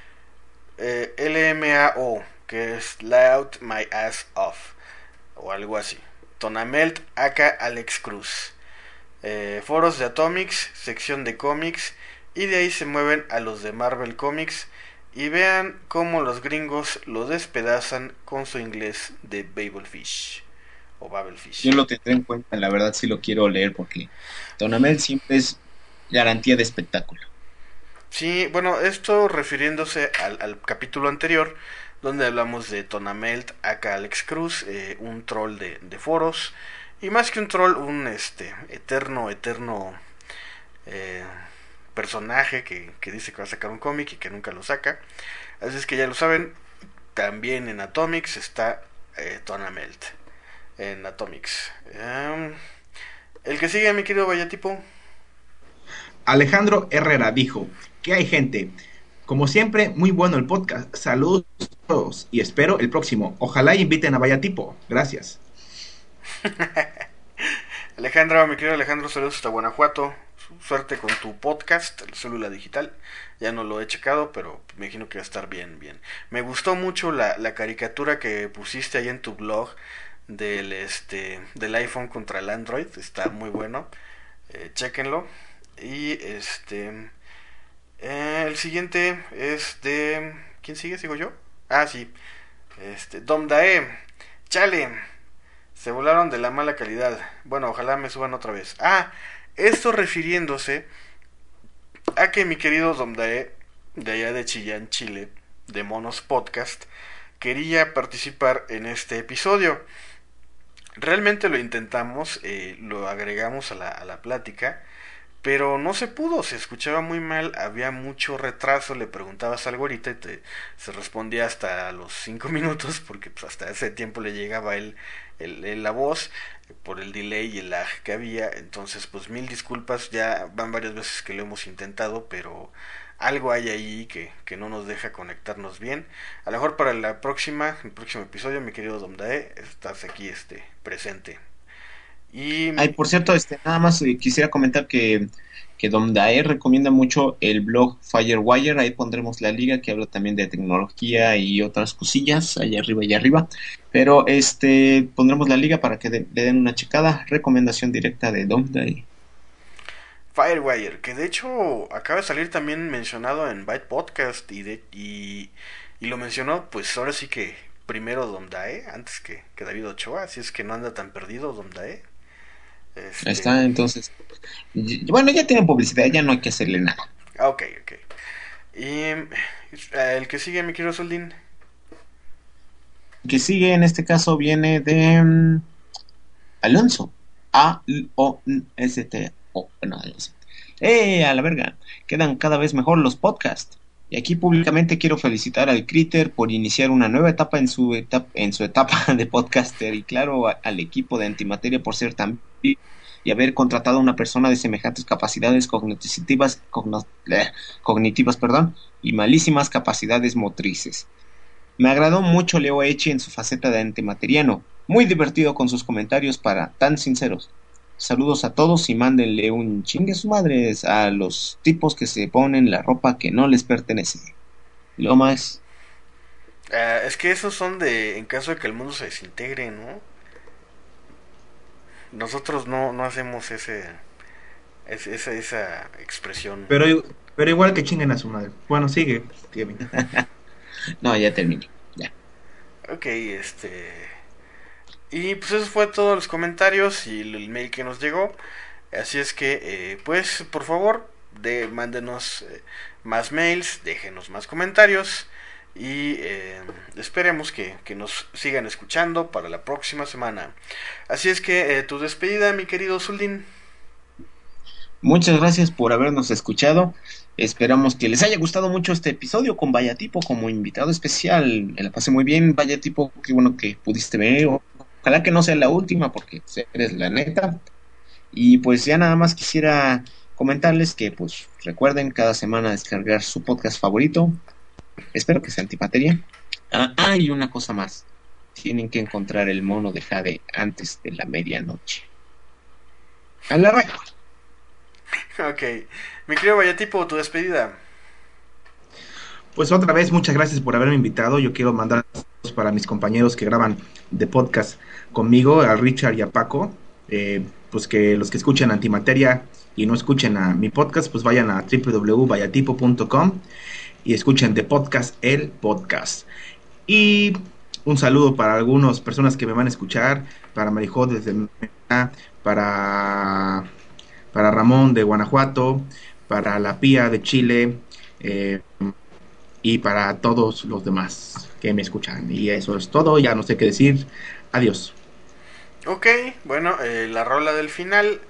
LMAO, que es Loud My Ass Off, o algo así. Tonamelt aka Alex Cruz. Foros de Atomics, sección de cómics, y de ahí se mueven a los de Marvel Comics, y vean cómo los gringos lo despedazan con su inglés de Babelfish, o Babelfish. Yo lo tendré en cuenta, la verdad sí lo quiero leer porque Tonamel siempre es garantía de espectáculo. Sí, bueno, esto refiriéndose al capítulo anterior, donde hablamos de Tonamelt aka Alex Cruz, un troll de foros, y más que un troll, un eterno eh, personaje que dice que va a sacar un cómic y que nunca lo saca. Así es que ya lo saben, también en Atomics está Tonamelt, en Atomics. El que sigue, mi querido Vallatipo. Alejandro Herrera dijo, ¿qué hay, gente? Como siempre, muy bueno el podcast. Saludos a todos y espero el próximo. Ojalá inviten a Vallatipo. Gracias. Alejandro, mi querido Alejandro, saludos hasta Guanajuato. Suerte con tu podcast, el Célula Digital. Ya no lo he checado, pero me imagino que va a estar bien, bien. Me gustó mucho la caricatura que pusiste ahí en tu blog del iPhone contra el Android. Está muy bueno. Chéquenlo. Y el siguiente es de... ¿Quién sigue? ¿Sigo yo? Ah, sí. Domdae. Chale. Se volaron de la mala calidad. Bueno, ojalá me suban otra vez. Ah, esto refiriéndose a que mi querido Domdae, de allá de Chillán, Chile, de Monos Podcast, quería participar en este episodio. Realmente lo intentamos, lo agregamos a la plática, pero no se pudo, se escuchaba muy mal, había mucho retraso, le preguntabas algo ahorita y se respondía hasta a los 5 minutos, porque pues, hasta ese tiempo le llegaba la voz, por el delay y el lag que había. Entonces pues mil disculpas, ya van varias veces que lo hemos intentado, pero algo hay ahí que no nos deja conectarnos bien. A lo mejor para el próximo episodio, mi querido Domdae, estás aquí presente. Y Ay, por cierto, nada más quisiera comentar que Domdae recomienda mucho el blog Firewire, ahí pondremos la liga que habla también de tecnología y otras cosillas, allá arriba y arriba, pero pondremos la liga para que le den una checada, recomendación directa de Domdae. Firewire, que de hecho acaba de salir también mencionado en Byte Podcast y lo mencionó, pues ahora sí que primero Domdae, antes que David Ochoa, así es que no anda tan perdido Domdae. Ahí está, entonces, bueno, ya tienen publicidad, ya no hay que hacerle nada. Ok. Y el que sigue, mi querido Soldín. que sigue en este caso viene de Alonso. A-L-O-N-S-T-O. Bueno, Alonso. A la verga! Quedan cada vez mejor los podcasts. Y aquí públicamente quiero felicitar al Critter por iniciar una nueva etapa en su etapa de podcaster, y claro, al equipo de Antimateria por ser tan y haber contratado a una persona de semejantes capacidades cognitivas, y malísimas capacidades motrices. Me agradó mucho Leo Echi en su faceta de antimateriano, muy divertido con sus comentarios tan sinceros. Saludos a todos y mándenle un chingue su madres a los tipos que se ponen la ropa que no les pertenece. Lo más. Es que esos son en caso de que el mundo se desintegre, ¿no? Nosotros no hacemos esa expresión. Pero igual que chinguen a su madre. Bueno, sigue, Kevin. No, ya terminé. Ya. Ok, y pues eso fue todos los comentarios y el mail que nos llegó. Así es que, pues, por favor, mándenos más mails, déjenos más comentarios. Y esperemos que nos sigan escuchando para la próxima semana. Así es que tu despedida, mi querido Zuldin. Muchas gracias por habernos escuchado. Esperamos que les haya gustado mucho este episodio con Vayatipo como invitado especial. Me la pasé muy bien, Vayatipo, qué bueno que pudiste ver. Ojalá que no sea la última, porque eres la neta. Y pues ya nada más quisiera comentarles que pues recuerden cada semana descargar su podcast favorito. Espero que sea Antimateria. Y una cosa más. Tienen que encontrar el mono de Jade antes de la medianoche. A la raja. Ok. Mi querido Vayatipo, tu despedida. Pues otra vez, muchas gracias por haberme invitado. Yo quiero mandar saludos para mis compañeros que graban de podcast conmigo, a Richard y a Paco. Pues que los que escuchan Antimateria y no escuchen a mi podcast, pues vayan a www.vayatipo.com y escuchen de podcast el podcast. Y un saludo para algunas personas que me van a escuchar, para Marijó desde Mérida, para Ramón de Guanajuato, para la Pía de Chile, y para todos los demás que me escuchan. Y eso es todo, ya no sé qué decir. Adiós. Ok, bueno, la rola del final.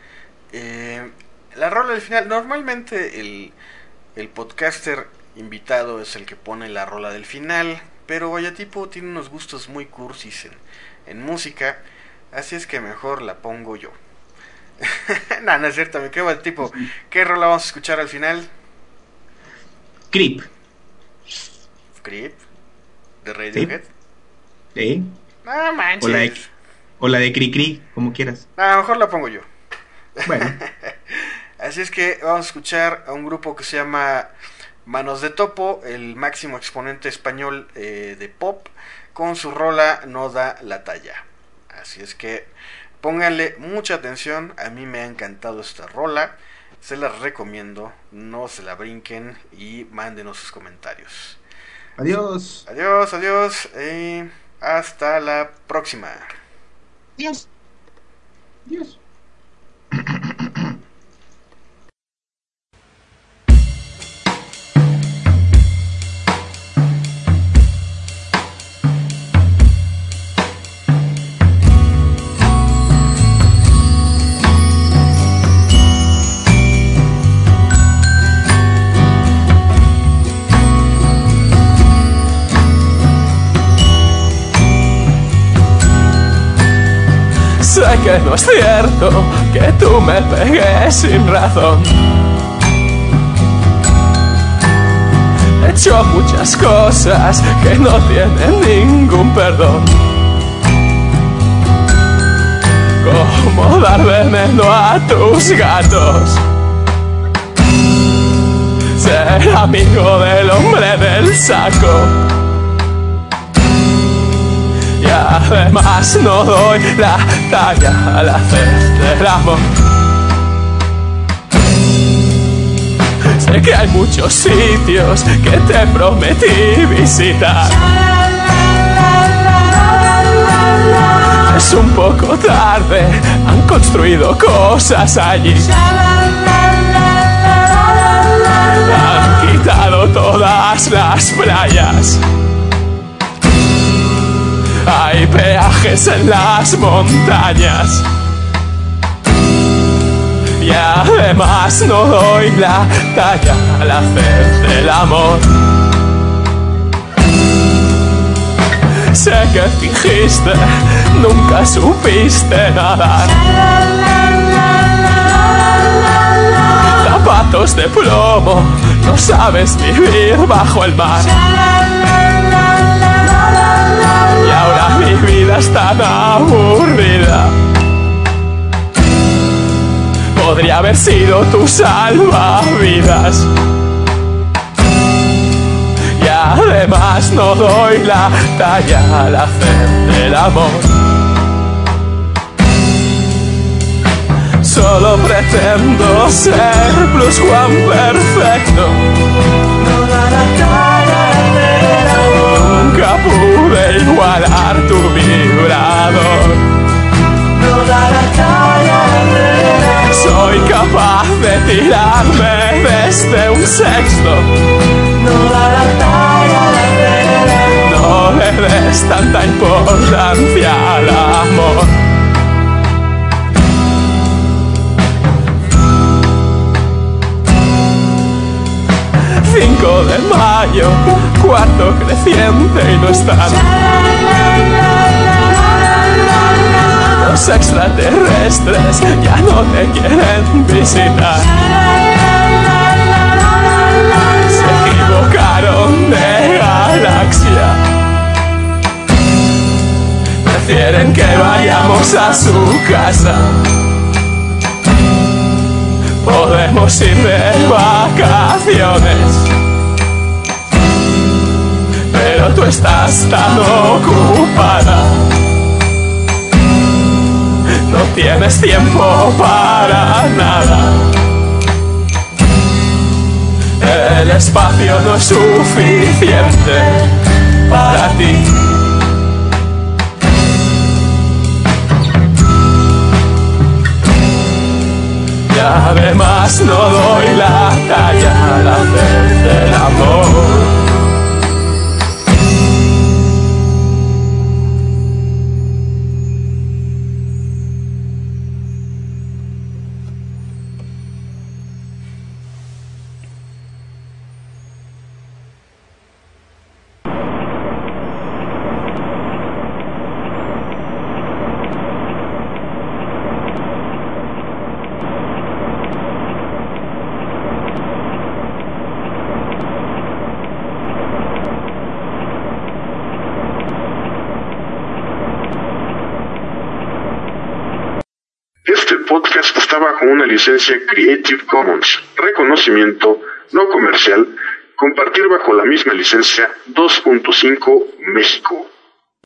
Normalmente el podcaster invitado es el que pone la rola del final, pero Vayatipo tiene unos gustos muy cursis en música, así es que mejor la pongo yo. No es cierto, me quedo Vayatipo. ¿Qué rola vamos a escuchar al final? Creep. ¿Creep? ¿De Radiohead? ¿Sí? No manches. O la de Cri Cri, como quieras. Mejor la pongo yo. Bueno. Así es que vamos a escuchar a un grupo que se llama Manos de Topo, el máximo exponente español de pop, con su rola No da la talla. Así es que pónganle mucha atención, a mí me ha encantado esta rola, se las recomiendo, no se la brinquen y mándenos sus comentarios. Adiós. Adiós y hasta la próxima. Adiós. Adiós. Sé que no es cierto que tú me pegues sin razón. He hecho muchas cosas que no tienen ningún perdón, como dar veneno a tus gatos, ser amigo del hombre del saco. Y además no doy la talla al hacer el amor. Sé que hay muchos sitios que te prometí visitar. Es un poco tarde, han construido cosas allí. Han quitado todas las playas. hay peajes en las montañas. Y además no doy la talla al hacer el amor. Sé que fingiste, nunca supiste nadar. Zapatos de plomo, no sabes vivir bajo el mar. Y ahora mi vida es tan aburrida. Podría haber sido tu salvavidas. Y además no doy la talla al hacer el amor. Solo pretendo ser pluscuamperfecto. Nunca pude igualar tu vibrador. Soy capaz de tirarme desde un sexto. No le des tanta importancia al amor. Cinco de mayo, cuarto creciente y no están. Los extraterrestres ya no te quieren visitar. Se equivocaron de galaxia. Prefieren que vayamos a su casa. Podemos ir de vacaciones, pero tú estás tan ocupada. No tienes tiempo para nada. El espacio no es suficiente para ti. Y además no doy la talla al hacer el amor. Este podcast está bajo una licencia Creative Commons, reconocimiento no comercial, compartir bajo la misma licencia 2.5 México.